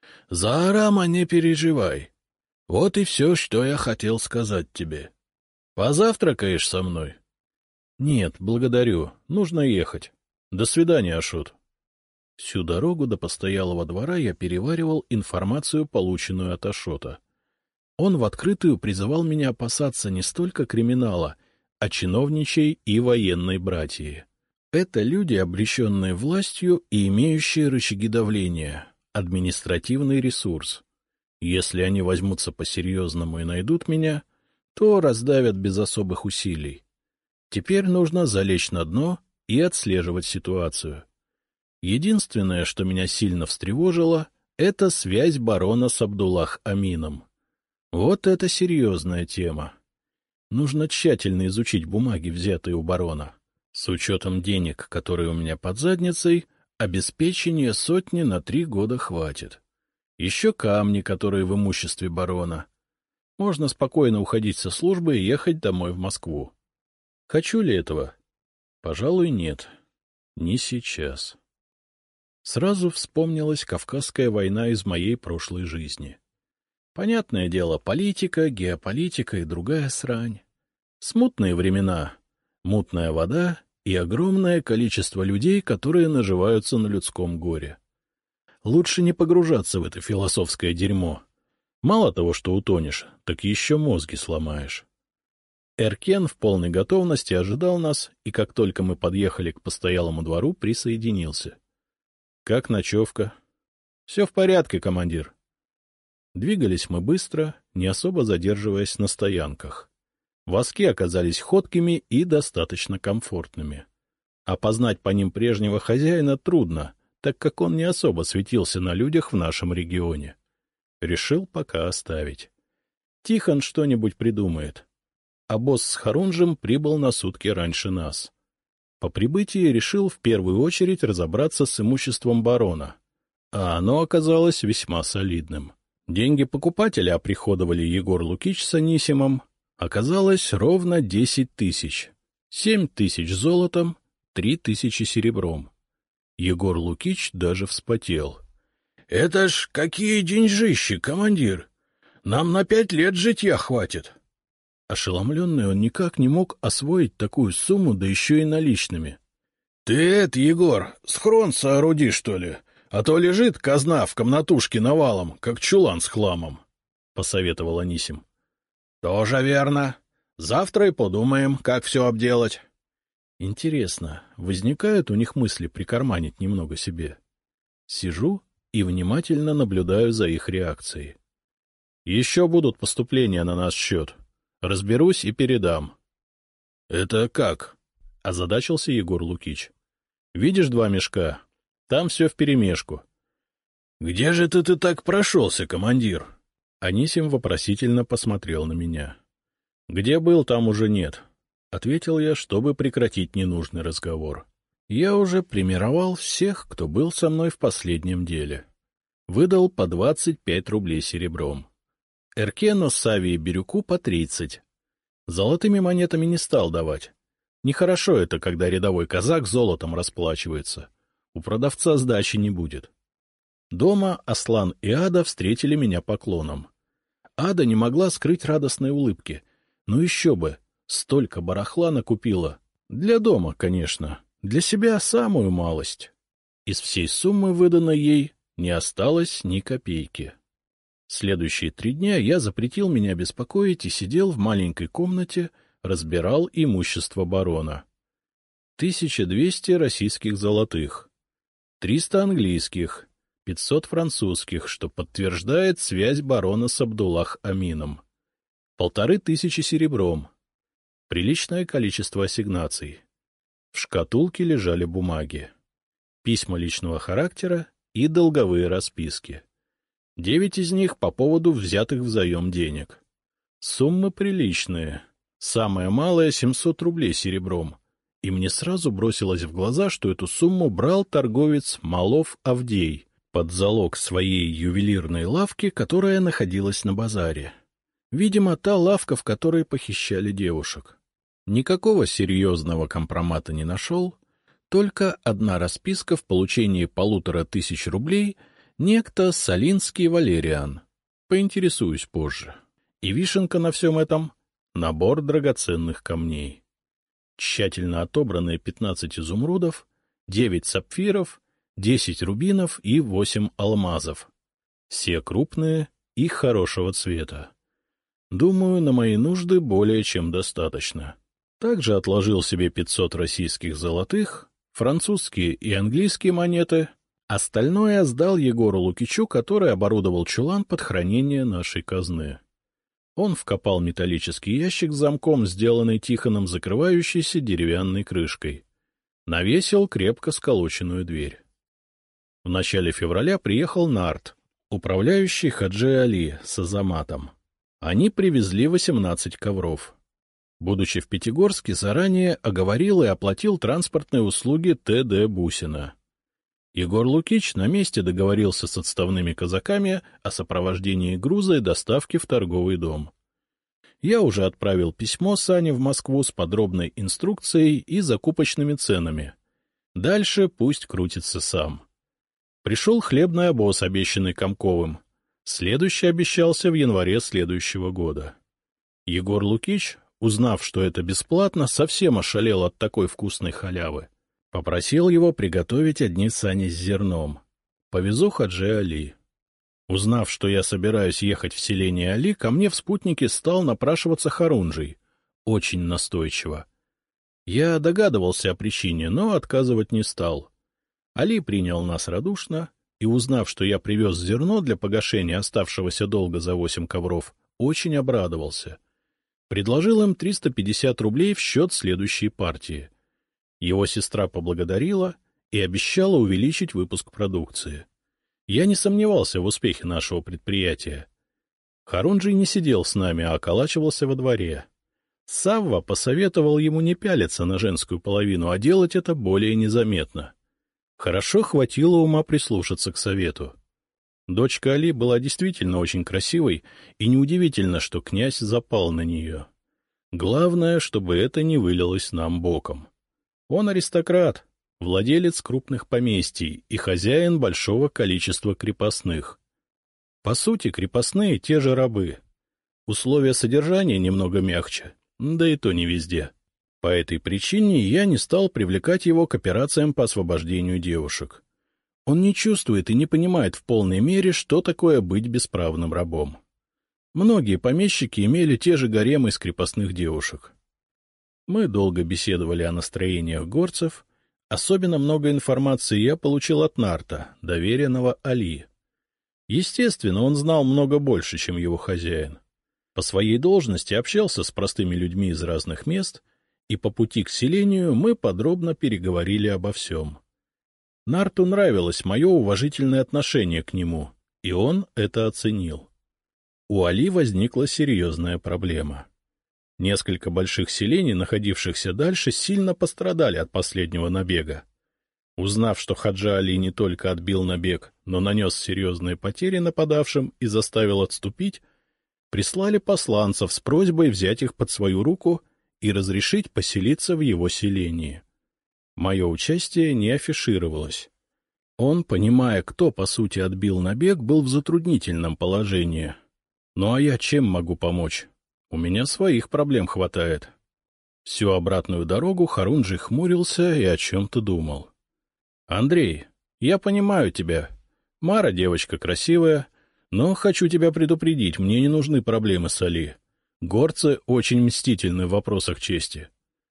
За Арама не переживай. Вот и все, что я хотел сказать тебе. Позавтракаешь со мной? — Нет, благодарю. Нужно ехать. До свидания, Ашот. Всю дорогу до постоялого двора я переваривал информацию, полученную от Ашота. Он в открытую призывал меня опасаться не столько криминала, а чиновничьей и военной братьи. Это люди, обреченные властью и имеющие рычаги давления, административный ресурс. Если они возьмутся по-серьезному и найдут меня, то раздавят без особых усилий. Теперь нужно залечь на дно и отслеживать ситуацию. Единственное, что меня сильно встревожило, это связь барона с Абдуллах Амином. Вот это серьезная тема. Нужно тщательно изучить бумаги, взятые у барона. С учетом денег, которые у меня под задницей, обеспечения сотни на 3 года хватит. Еще камни, которые в имуществе барона. Можно спокойно уходить со службы и ехать домой в Москву. Хочу ли этого? Пожалуй, нет. Не сейчас. Сразу вспомнилась Кавказская война из моей прошлой жизни. Понятное дело, политика, геополитика и другая срань. Смутные времена, мутная вода и огромное количество людей, которые наживаются на людском горе. Лучше не погружаться в это философское дерьмо. Мало того, что утонешь, так еще мозги сломаешь. Эркен в полной готовности ожидал нас, и как только мы подъехали к постоялому двору, присоединился. — Как ночевка? — Все в порядке, командир. Двигались мы быстро, не особо задерживаясь на стоянках. Воски оказались ходкими и достаточно комфортными. Опознать по ним прежнего хозяина трудно, так как он не особо светился на людях в нашем регионе. Решил пока оставить. Тихон что-нибудь придумает. А босс с Харунжем прибыл на сутки раньше нас. По прибытии решил в первую очередь разобраться с имуществом барона, а оно оказалось весьма солидным. Деньги покупателя оприходовали Егор Лукич с Анисимом. Оказалось ровно 10 тысяч. 7 тысяч золотом, 3 тысячи серебром. Егор Лукич даже вспотел. — Это ж какие деньжищи, командир! Нам на 5 лет житья хватит. Ошеломленный, он никак не мог освоить такую сумму, да еще и наличными. — Ты это, Егор, схрон сооруди, что ли? А то лежит казна в комнатушке навалом, как чулан с хламом, — посоветовал Анисим. — Тоже верно. Завтра и подумаем, как все обделать. Интересно, возникают у них мысли прикарманить немного себе? Сижу и внимательно наблюдаю за их реакцией. Еще будут поступления на наш счет. Разберусь и передам. — Это как? — озадачился Егор Лукич. — Видишь 2 мешка? Там все вперемешку. — Где же ты так прошелся, командир? Анисим вопросительно посмотрел на меня. — Где был, там уже нет, — ответил я, чтобы прекратить ненужный разговор. Я уже премировал всех, кто был со мной в последнем деле. Выдал по 25 рублей серебром. Эркену, Саве и Бирюку по 30. Золотыми монетами не стал давать. Нехорошо это, когда рядовой казак золотом расплачивается. У продавца сдачи не будет. Дома Аслан и Ада встретили меня поклоном. Ада не могла скрыть радостной улыбки. Ну еще бы, столько барахла накупила. Для дома, конечно. Для себя самую малость. Из всей суммы, выданной ей, не осталось ни копейки. Следующие 3 дня я запретил меня беспокоить и сидел в маленькой комнате, разбирал имущество барона. 1200 российских золотых, 300 английских, 500 французских, что подтверждает связь барона с Абдуллах Амином, 1500 серебром, приличное количество ассигнаций. В шкатулке лежали бумаги, письма личного характера и долговые расписки. 9 из них по поводу взятых взаим денег. Суммы приличные. Самое малое — 700 рублей серебром. И мне сразу бросилось в глаза, что эту сумму брал торговец Малов Авдей под залог своей ювелирной лавки, которая находилась на базаре. Видимо, та лавка, в которой похищали девушек. Никакого серьезного компромата не нашел, только одна расписка в получении 1500 рублей — некто Солинский Валериан. Поинтересуюсь позже. И вишенка на всем этом — набор драгоценных камней. Тщательно отобранные 15 изумрудов, 9 сапфиров, 10 рубинов и 8 алмазов. Все крупные и хорошего цвета. Думаю, на мои нужды более чем достаточно. Также отложил себе 500 российских золотых, французские и английские монеты. Остальное сдал Егору Лукичу, который оборудовал чулан под хранение нашей казны. Он вкопал металлический ящик с замком, сделанный Тихоном, закрывающийся деревянной крышкой. Навесил крепко сколоченную дверь. В начале февраля приехал Нарт, управляющий Хаджи Али с Азаматом. Они привезли 18 ковров. Будучи в Пятигорске, заранее оговорил и оплатил транспортные услуги Т.Д. Бусина. Егор Лукич на месте договорился с отставными казаками о сопровождении груза и доставке в торговый дом. Я уже отправил письмо Сане в Москву с подробной инструкцией и закупочными ценами. Дальше пусть крутится сам. Пришел хлебный обоз, обещанный Комковым. Следующий обещался в январе следующего года. Егор Лукич, узнав, что это бесплатно, совсем ошалел от такой вкусной халявы. Попросил его приготовить одни сани с зерном. Повезу Хаджи Али. Узнав, что я собираюсь ехать в селение Али, ко мне в спутнике стал напрашиваться Харунжий. Очень настойчиво. Я догадывался о причине, но отказывать не стал. Али принял нас радушно и, узнав, что я привез зерно для погашения оставшегося долга за 8 ковров, очень обрадовался. Предложил им 350 рублей в счет следующей партии. Его сестра поблагодарила и обещала увеличить выпуск продукции. Я не сомневался в успехе нашего предприятия. Харунжий не сидел с нами, а околачивался во дворе. Савва посоветовал ему не пялиться на женскую половину, а делать это более незаметно. Хорошо хватило ума прислушаться к совету. Дочка Али была действительно очень красивой, и неудивительно, что князь запал на нее. Главное, чтобы это не вылилось нам боком. Он аристократ, владелец крупных поместий и хозяин большого количества крепостных. По сути, крепостные — те же рабы. Условия содержания немного мягче, да и то не везде. По этой причине я не стал привлекать его к операциям по освобождению девушек. Он не чувствует и не понимает в полной мере, что такое быть бесправным рабом. Многие помещики имели те же гаремы из крепостных девушек. Мы долго беседовали о настроениях горцев. Особенно много информации я получил от Нарта, доверенного Али. Естественно, он знал много больше, чем его хозяин. По своей должности общался с простыми людьми из разных мест, и по пути к селению мы подробно переговорили обо всем. Нарту нравилось мое уважительное отношение к нему, и он это оценил. У Али возникла серьезная проблема. Несколько больших селений, находившихся дальше, сильно пострадали от последнего набега. Узнав, что Хаджа Али не только отбил набег, но нанес серьезные потери нападавшим и заставил отступить, прислали посланцев с просьбой взять их под свою руку и разрешить поселиться в его селении. Мое участие не афишировалось. Он, понимая, кто по сути отбил набег, был в затруднительном положении. Ну а я чем могу помочь? У меня своих проблем хватает. Всю обратную дорогу Харунжий хмурился и о чем-то думал. — Андрей, я понимаю тебя. Мара девочка красивая, но хочу тебя предупредить, мне не нужны проблемы с Али. Горцы очень мстительны в вопросах чести.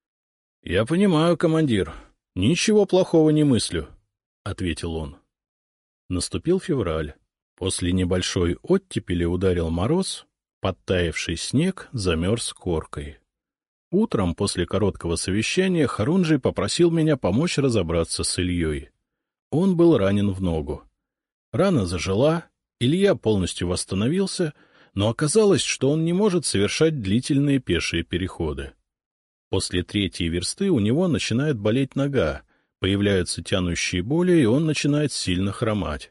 — Я понимаю, командир. Ничего плохого не мыслю, — ответил он. Наступил февраль. После небольшой оттепели ударил мороз, подтаявший снег замерз коркой. Утром после короткого совещания Харунжий попросил меня помочь разобраться с Ильей. Он был ранен в ногу. Рана зажила, Илья полностью восстановился, но оказалось, что он не может совершать длительные пешие переходы. После 3-й версты у него начинает болеть нога, появляются тянущие боли, и он начинает сильно хромать.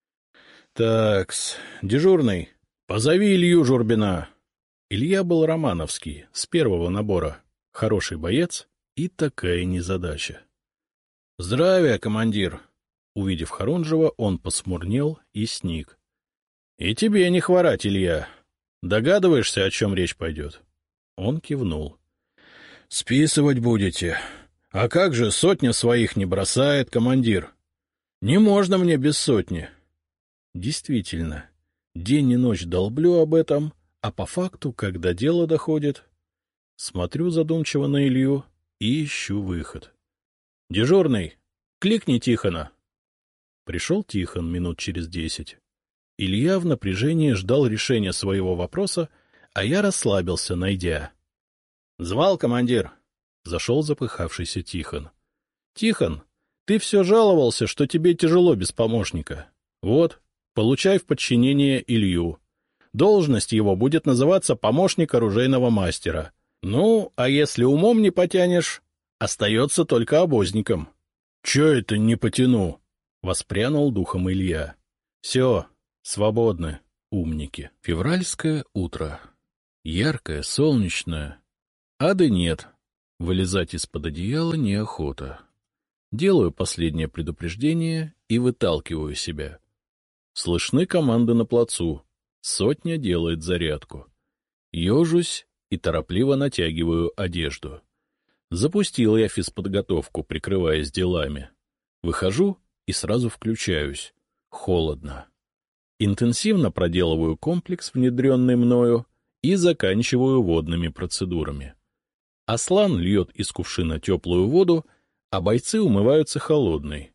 — Такс, дежурный, позови Илью Журбина. Илья был романовский, с первого набора, хороший боец и такая незадача. — Здравия, командир! Увидев Харунжева, он посмурнел и сник. — И тебе не хворать, Илья. Догадываешься, о чем речь пойдет? Он кивнул. — Списывать будете. А как же сотня своих не бросает, командир? Не можно мне без сотни. Действительно, день и ночь долблю об этом, а по факту, когда дело доходит, смотрю задумчиво на Илью и ищу выход. — Дежурный, кликни Тихона. Пришел Тихон минут через 10. Илья в напряжении ждал решения своего вопроса, а я расслабился, найдя. — Звал, командир. Зашел запыхавшийся Тихон. — Тихон, ты все жаловался, что тебе тяжело без помощника. Вот, получай в подчинение Илью. Должность его будет называться помощник оружейного мастера. Ну, а если умом не потянешь, остается только обозником. — Че это не потяну? — воспрянул духом Илья. — Все, свободны, умники. Февральское утро. Яркое, солнечное. Ады нет. Вылезать из-под одеяла неохота. Делаю последнее предупреждение и выталкиваю себя. Слышны команды на плацу. Сотня делает зарядку. Ежусь и торопливо натягиваю одежду. Запустил я физподготовку, прикрываясь делами. Выхожу и сразу включаюсь. Холодно. Интенсивно проделываю комплекс, внедренный мною, и заканчиваю водными процедурами. Аслан льет из кувшина теплую воду, а бойцы умываются холодной.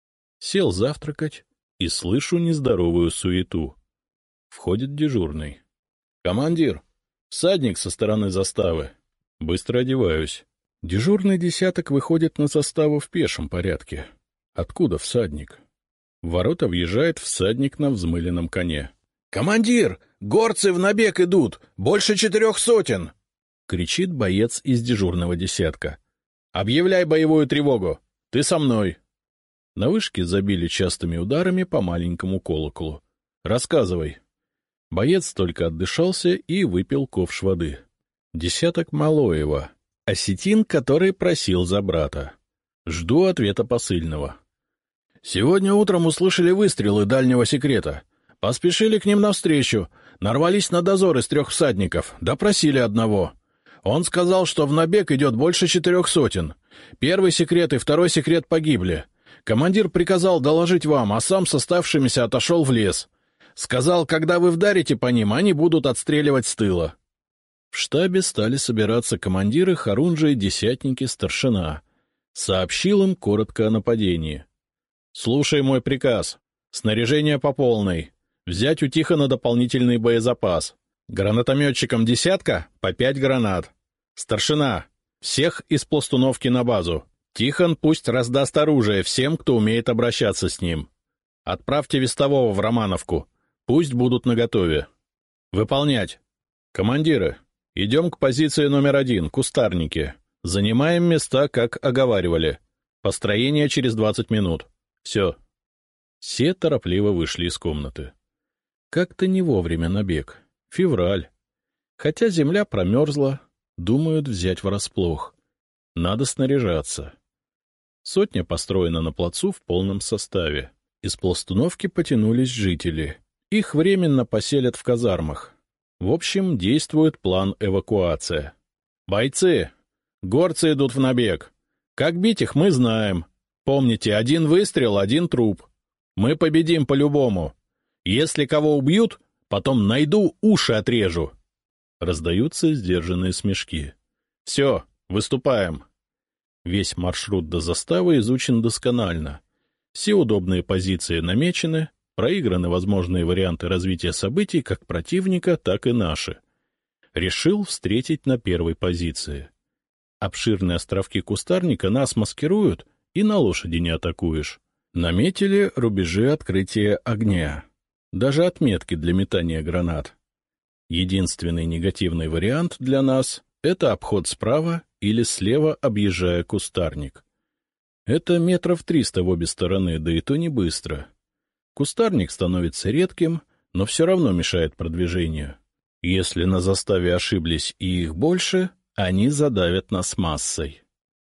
Сел завтракать и слышу нездоровую суету. Входит дежурный. — Командир, всадник со стороны заставы. Быстро одеваюсь. Дежурный десяток выходит на заставу в пешем порядке. Откуда всадник? В ворота въезжает всадник на взмыленном коне. — Командир! Горцы в набег идут! Больше 400! — кричит боец из дежурного десятка. — Объявляй боевую тревогу! Ты со мной! На вышке забили частыми ударами по маленькому колоколу. — Рассказывай. Боец только отдышался и выпил ковш воды. Десяток Малоева. Осетин, который просил за брата. Жду ответа посыльного. Сегодня утром услышали выстрелы дальнего секрета. Поспешили к ним навстречу. Нарвались на дозор из 3 всадников. Допросили одного. Он сказал, что в набег идет больше 400. Первый секрет и второй секрет погибли. Командир приказал доложить вам, а сам с оставшимися отошел в лес. Сказал, когда вы вдарите по ним, они будут отстреливать с тыла. В штабе стали собираться командиры, хорунжи, десятники, старшина. Сообщил им коротко о нападении. «Слушай мой приказ. Снаряжение по полной. Взять у Тихона дополнительный боезапас. Гранатометчикам десятка по 5 гранат. Старшина, всех из пластуновки на базу. Тихон пусть раздаст оружие всем, кто умеет обращаться с ним. Отправьте вестового в Романовку. Пусть будут наготове. Выполнять. Командиры, идем к позиции номер 1, кустарники. Занимаем места, как оговаривали. Построение через 20 минут. Все». Все торопливо вышли из комнаты. Как-то не вовремя набег. Февраль. Хотя земля промерзла, думают взять врасплох. Надо снаряжаться. Сотня построена на плацу в полном составе. Из пластуновки потянулись жители. Их временно поселят в казармах. В общем, действует план эвакуация. «Бойцы! Горцы идут в набег. Как бить их, мы знаем. Помните, 1 выстрел, 1 труп. Мы победим по-любому. Если кого убьют, потом найду, уши отрежу». Раздаются сдержанные смешки. «Все, выступаем». Весь маршрут до заставы изучен досконально. Все удобные позиции намечены, проиграны возможные варианты развития событий как противника, так и наши. Решил встретить на первой позиции. Обширные островки кустарника нас маскируют, и на лошади не атакуешь. Наметили рубежи открытия огня. Даже отметки для метания гранат. Единственный негативный вариант для нас — это обход справа или слева, объезжая кустарник. Это 300 в обе стороны, да и то не быстро. Кустарник становится редким, но все равно мешает продвижению. Если на заставе ошиблись и их больше, они задавят нас массой.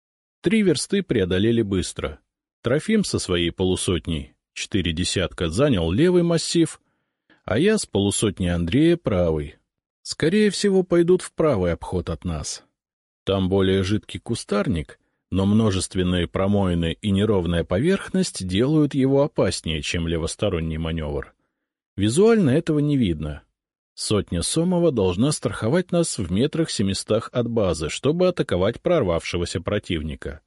3 версты преодолели быстро. Трофим со своей полусотней, 4 десятка, занял левый массив, а я с полусотней Андрея правый. Скорее всего, пойдут в правый обход от нас. Там более жидкий кустарник, но множественные промоины и неровная поверхность делают его опаснее, чем левосторонний маневр. Визуально этого не видно. Сотня Сомова должна страховать нас в 700 от базы, чтобы атаковать прорвавшегося противника.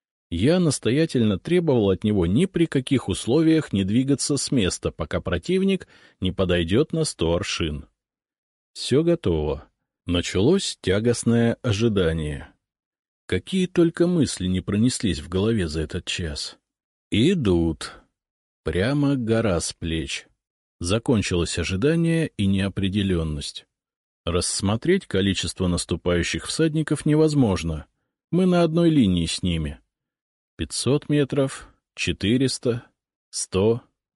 Я настоятельно требовал от него ни при каких условиях не двигаться с места, пока противник не подойдет на 100 аршин. Все готово. Началось тягостное ожидание. Какие только мысли не пронеслись в голове за этот час. Идут. Прямо гора с плеч. Закончилось ожидание и неопределенность. Рассмотреть количество наступающих всадников невозможно. Мы на одной линии с ними. 500 метров, 400, 100,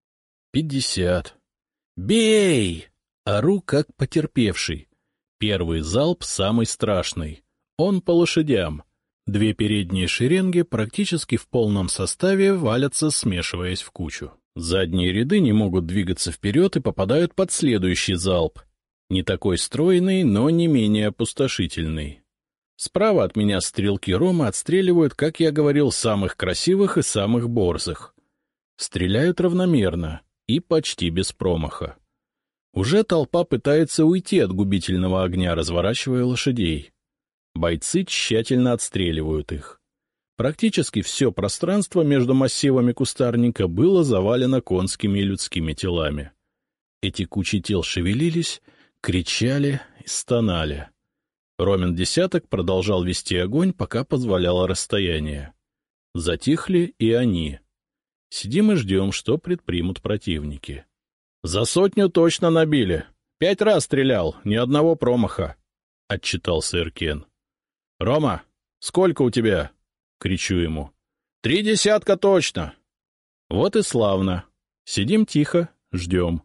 50. «Бей!» Ору, как потерпевший. Первый залп самый страшный. Он по лошадям. 2 передние шеренги практически в полном составе валятся, смешиваясь в кучу. Задние ряды не могут двигаться вперед и попадают под следующий залп. Не такой стройный, но не менее опустошительный. Справа от меня стрелки Рома отстреливают, как я говорил, самых красивых и самых борзых. Стреляют равномерно и почти без промаха. Уже толпа пытается уйти от губительного огня, разворачивая лошадей. Бойцы тщательно отстреливают их. Практически все пространство между массивами кустарника было завалено конскими и людскими телами. Эти кучи тел шевелились, кричали и стонали. Ромин десяток продолжал вести огонь, пока позволяло расстояние. Затихли и они. Сидим и ждем, что предпримут противники. — За 100 точно набили. 5 раз стрелял, ни одного промаха, — отчитался Эркен. — Рома, сколько у тебя? — кричу ему. — 3 десятка точно. Вот и славно. Сидим тихо, ждем.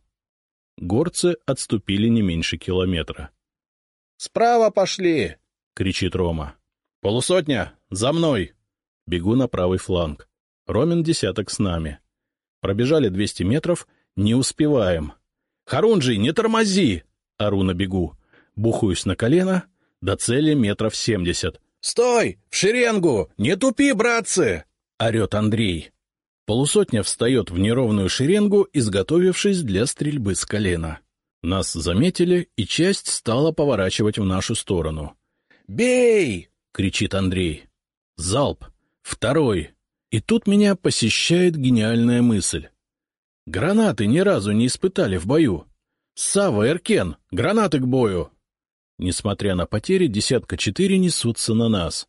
Горцы отступили не меньше километра. — Справа пошли! — кричит Рома. — 100, за мной! Бегу на правый фланг. Ромин десяток с нами. Пробежали 200 метров, не успеваем. — Харунжий, не тормози! — ору на бегу. Бухаюсь на колено, до цели 70 метров. — Стой! В шеренгу! Не тупи, братцы! — орет Андрей. 100 встает в неровную шеренгу, изготовившись для стрельбы с колена. Нас заметили, и часть стала поворачивать в нашу сторону. «Бей!» — кричит Андрей. Залп. Второй. И тут меня посещает гениальная мысль. Гранаты ни разу не испытали в бою. Савва, Эркен, гранаты к бою! Несмотря на потери, 4 несутся на нас.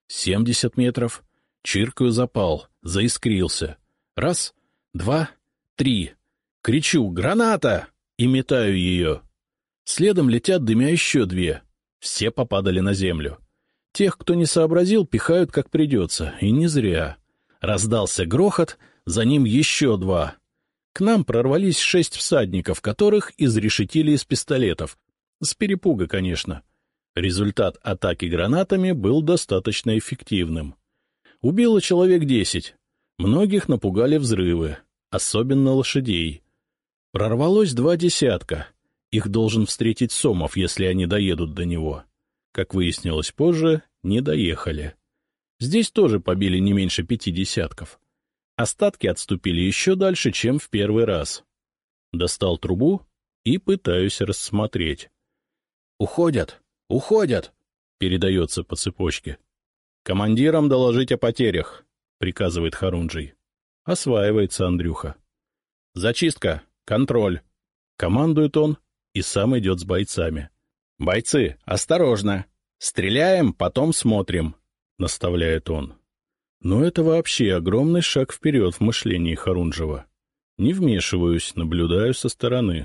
70 метров. Чиркаю запал. Заискрился. 1, 2, 3. Кричу «Граната!» и метаю ее. Следом летят, дымя, еще 2. Все попадали на землю. Тех, кто не сообразил, пихают как придется, и не зря. Раздался грохот, за ним еще 2. К нам прорвались 6 всадников, которых изрешетили из пистолетов. С перепуга, конечно. Результат атаки гранатами был достаточно эффективным. Убило человек 10. Многих напугали взрывы, особенно лошадей. Прорвалось 2 десятка. Их должен встретить Сомов, если они доедут до него. Как выяснилось позже, не доехали. Здесь тоже побили не меньше 5 десятков. Остатки отступили еще дальше, чем в первый раз. Достал трубу и пытаюсь рассмотреть. «Уходят! Уходят!» — передается по цепочке. «Командирам доложить о потерях», — приказывает Харунжий. Осваивается Андрюха. «Зачистка! Контроль!» — командует он и сам идет с бойцами. «Бойцы, осторожно! Стреляем, потом смотрим!» — наставляет он. Но это вообще огромный шаг вперед в мышлении Харунжева. Не вмешиваюсь, наблюдаю со стороны.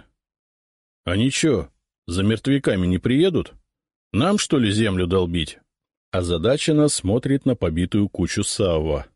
«Они чё, за мертвяками не приедут? Нам, что ли, землю долбить?» Озадаченно смотрит на побитую кучу Савва.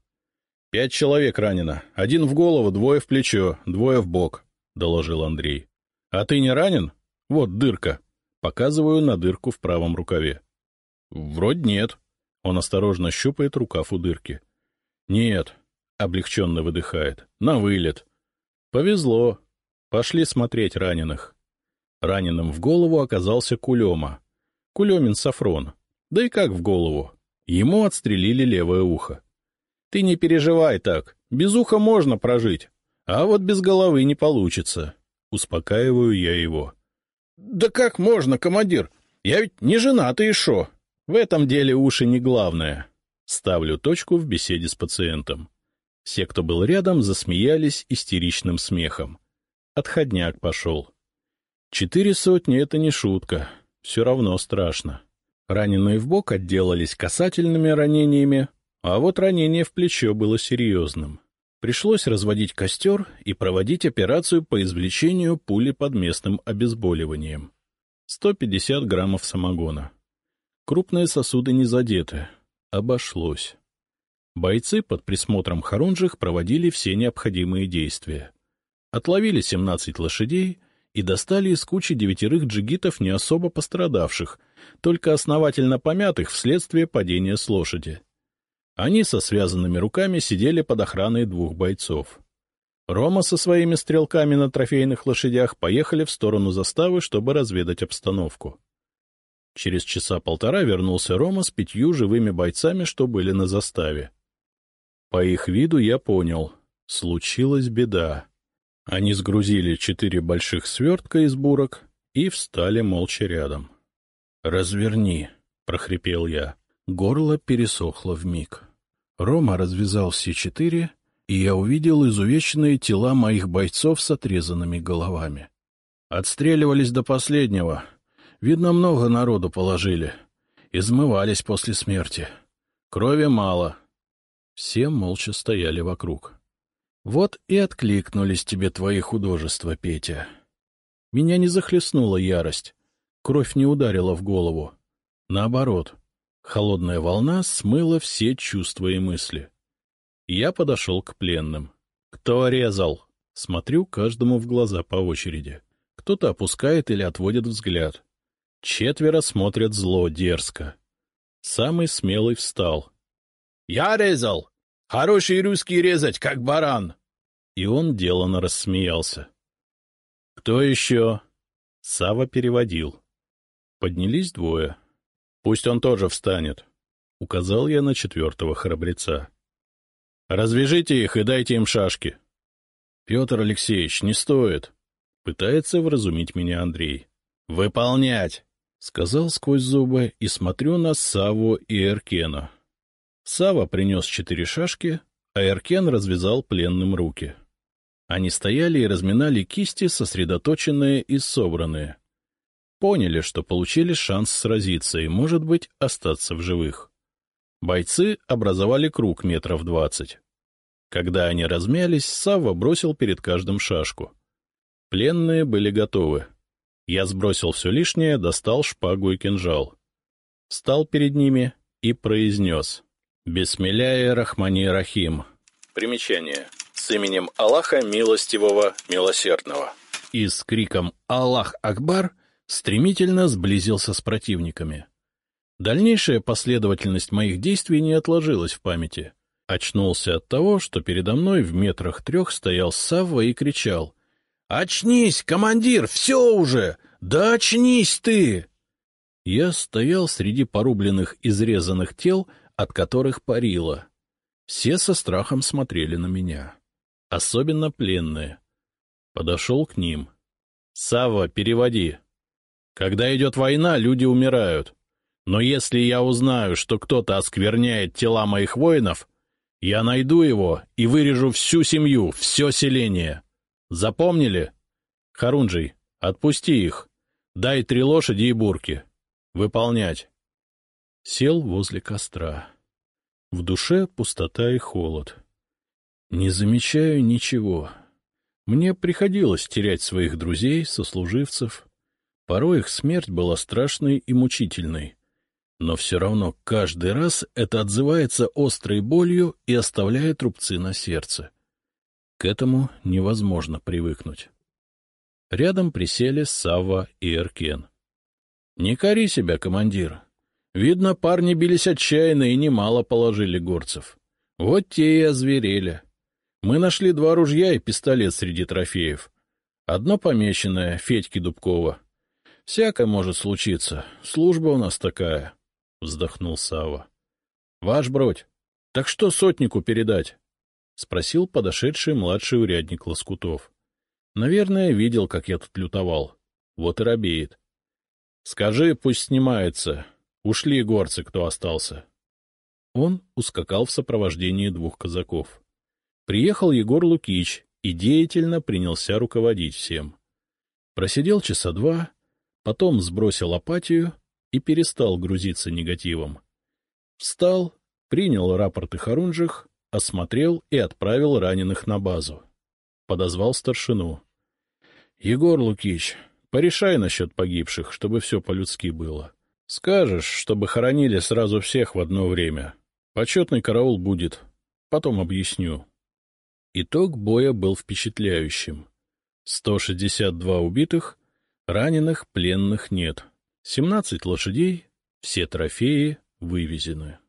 5 человек ранено. 1 в голову, 2 в плечо, 2 в бок, — доложил Андрей. — А ты не ранен? Вот дырка. Показываю на дырку в правом рукаве. — Вроде нет. Он осторожно щупает рукав у дырки. — Нет, — облегченно выдыхает. — На вылет. — Повезло. Пошли смотреть раненых. Раненым в голову оказался Кулема. Кулемин Сафрон. Да и как в голову? Ему отстрелили левое ухо. — Ты не переживай так. Без уха можно прожить. А вот без головы не получится. Успокаиваю я его. — Да как можно, командир? Я ведь не женатый и шо? В этом деле уши не главное. Ставлю точку в беседе с пациентом. Все, кто был рядом, засмеялись истеричным смехом. Отходняк пошел. 400 — это не шутка. Все равно страшно. Раненые в бок отделались касательными ранениями, а вот ранение в плечо было серьезным. Пришлось разводить костер и проводить операцию по извлечению пули под местным обезболиванием. 150 граммов самогона. Крупные сосуды не задеты. Обошлось. Бойцы под присмотром Харунжих проводили все необходимые действия. Отловили 17 лошадей и достали из кучи 9 джигитов, не особо пострадавших, только основательно помятых вследствие падения с лошади. Они со связанными руками сидели под охраной 2 бойцов. Рома со своими стрелками на трофейных лошадях поехали в сторону заставы, чтобы разведать обстановку. Через 1.5 часа вернулся Рома с 5 живыми бойцами, что были на заставе. По их виду я понял — случилась беда. Они сгрузили 4 больших свертка из бурок и встали молча рядом. — Разверни, — прохрипел я. Горло пересохло вмиг. Рома развязал все 4, и я увидел изувеченные тела моих бойцов с отрезанными головами. Отстреливались до последнего. Видно, много народу положили. Измывались после смерти. Крови мало. Все молча стояли вокруг. Вот и откликнулись тебе твои художества, Петя. Меня не захлестнула ярость, кровь не ударила в голову. Наоборот, холодная волна смыла все чувства и мысли. Я подошел к пленным. Кто резал? Смотрю каждому в глаза по очереди. Кто-то опускает или отводит взгляд. 4 смотрят зло, дерзко. Самый смелый встал. — Я резал! Хороший русский резать, как баран! И он деланно рассмеялся. — Кто еще? Сава переводил. Поднялись 2. — Пусть он тоже встанет. Указал я на 4-го храбреца. — Развяжите их и дайте им шашки. — Петр Алексеевич, не стоит. Пытается вразумить меня Андрей. — Выполнять! — сказал сквозь зубы, и смотрю на Савву и Эркена. Савва принес 4 шашки, а Эркен развязал пленным руки. Они стояли и разминали кисти, сосредоточенные и собранные. Поняли, что получили шанс сразиться и, может быть, остаться в живых. Бойцы образовали круг 20 метров. Когда они размялись, Савва бросил перед каждым шашку. Пленные были готовы. Я сбросил все лишнее, достал шпагу и кинжал. Встал перед ними и произнес: «Бисмилляхи рахмани рахим». Примечание. С именем Аллаха Милостивого, Милосердного. И с криком «Аллах Акбар» стремительно сблизился с противниками. Дальнейшая последовательность моих действий не отложилась в памяти. Очнулся от того, что передо мной в 3 метрах стоял Савва и кричал: «Очнись, командир, все уже! Да очнись ты!» Я стоял среди порубленных, изрезанных тел, от которых парило. Все со страхом смотрели на меня. Особенно пленные. Подошел к ним. «Савва, переводи. Когда идет война, люди умирают. Но если я узнаю, что кто-то оскверняет тела моих воинов, я найду его и вырежу всю семью, все селение. Запомнили? Харунжий, отпусти их. Дай 3 лошади и бурки. Выполнять». Сел возле костра. В душе пустота и холод. Не замечаю ничего. Мне приходилось терять своих друзей, сослуживцев. Порой их смерть была страшной и мучительной. Но все равно каждый раз это отзывается острой болью и оставляет рубцы на сердце. К этому невозможно привыкнуть. Рядом присели Савва и Эркен. — Не кори себя, командир. Видно, парни бились отчаянно и немало положили горцев. Вот те и озверели. Мы нашли 2 ружья и пистолет среди трофеев. Одно помеченное, Федьки Дубкова. Всякое может случиться, служба у нас такая, — вздохнул Савва. — Ваш бродь, так что сотнику передать? — спросил подошедший младший урядник Лоскутов. Наверное, видел, как я тут лютовал. Вот и робеет. — Скажи, пусть снимается. Ушли горцы, кто остался. Он ускакал в сопровождении 2 казаков. Приехал Егор Лукич и деятельно принялся руководить всем. Просидел часа 2, потом сбросил апатию и перестал грузиться негативом. Встал, принял рапорты Харунжих, осмотрел и отправил раненых на базу. Подозвал старшину. — Егор Лукич, порешай насчет погибших, чтобы все по-людски было. Скажешь, чтобы хоронили сразу всех в одно время. Почетный караул будет. Потом объясню. Итог боя был впечатляющим. 162 убитых, раненых, пленных нет. 17 лошадей, все трофеи вывезены.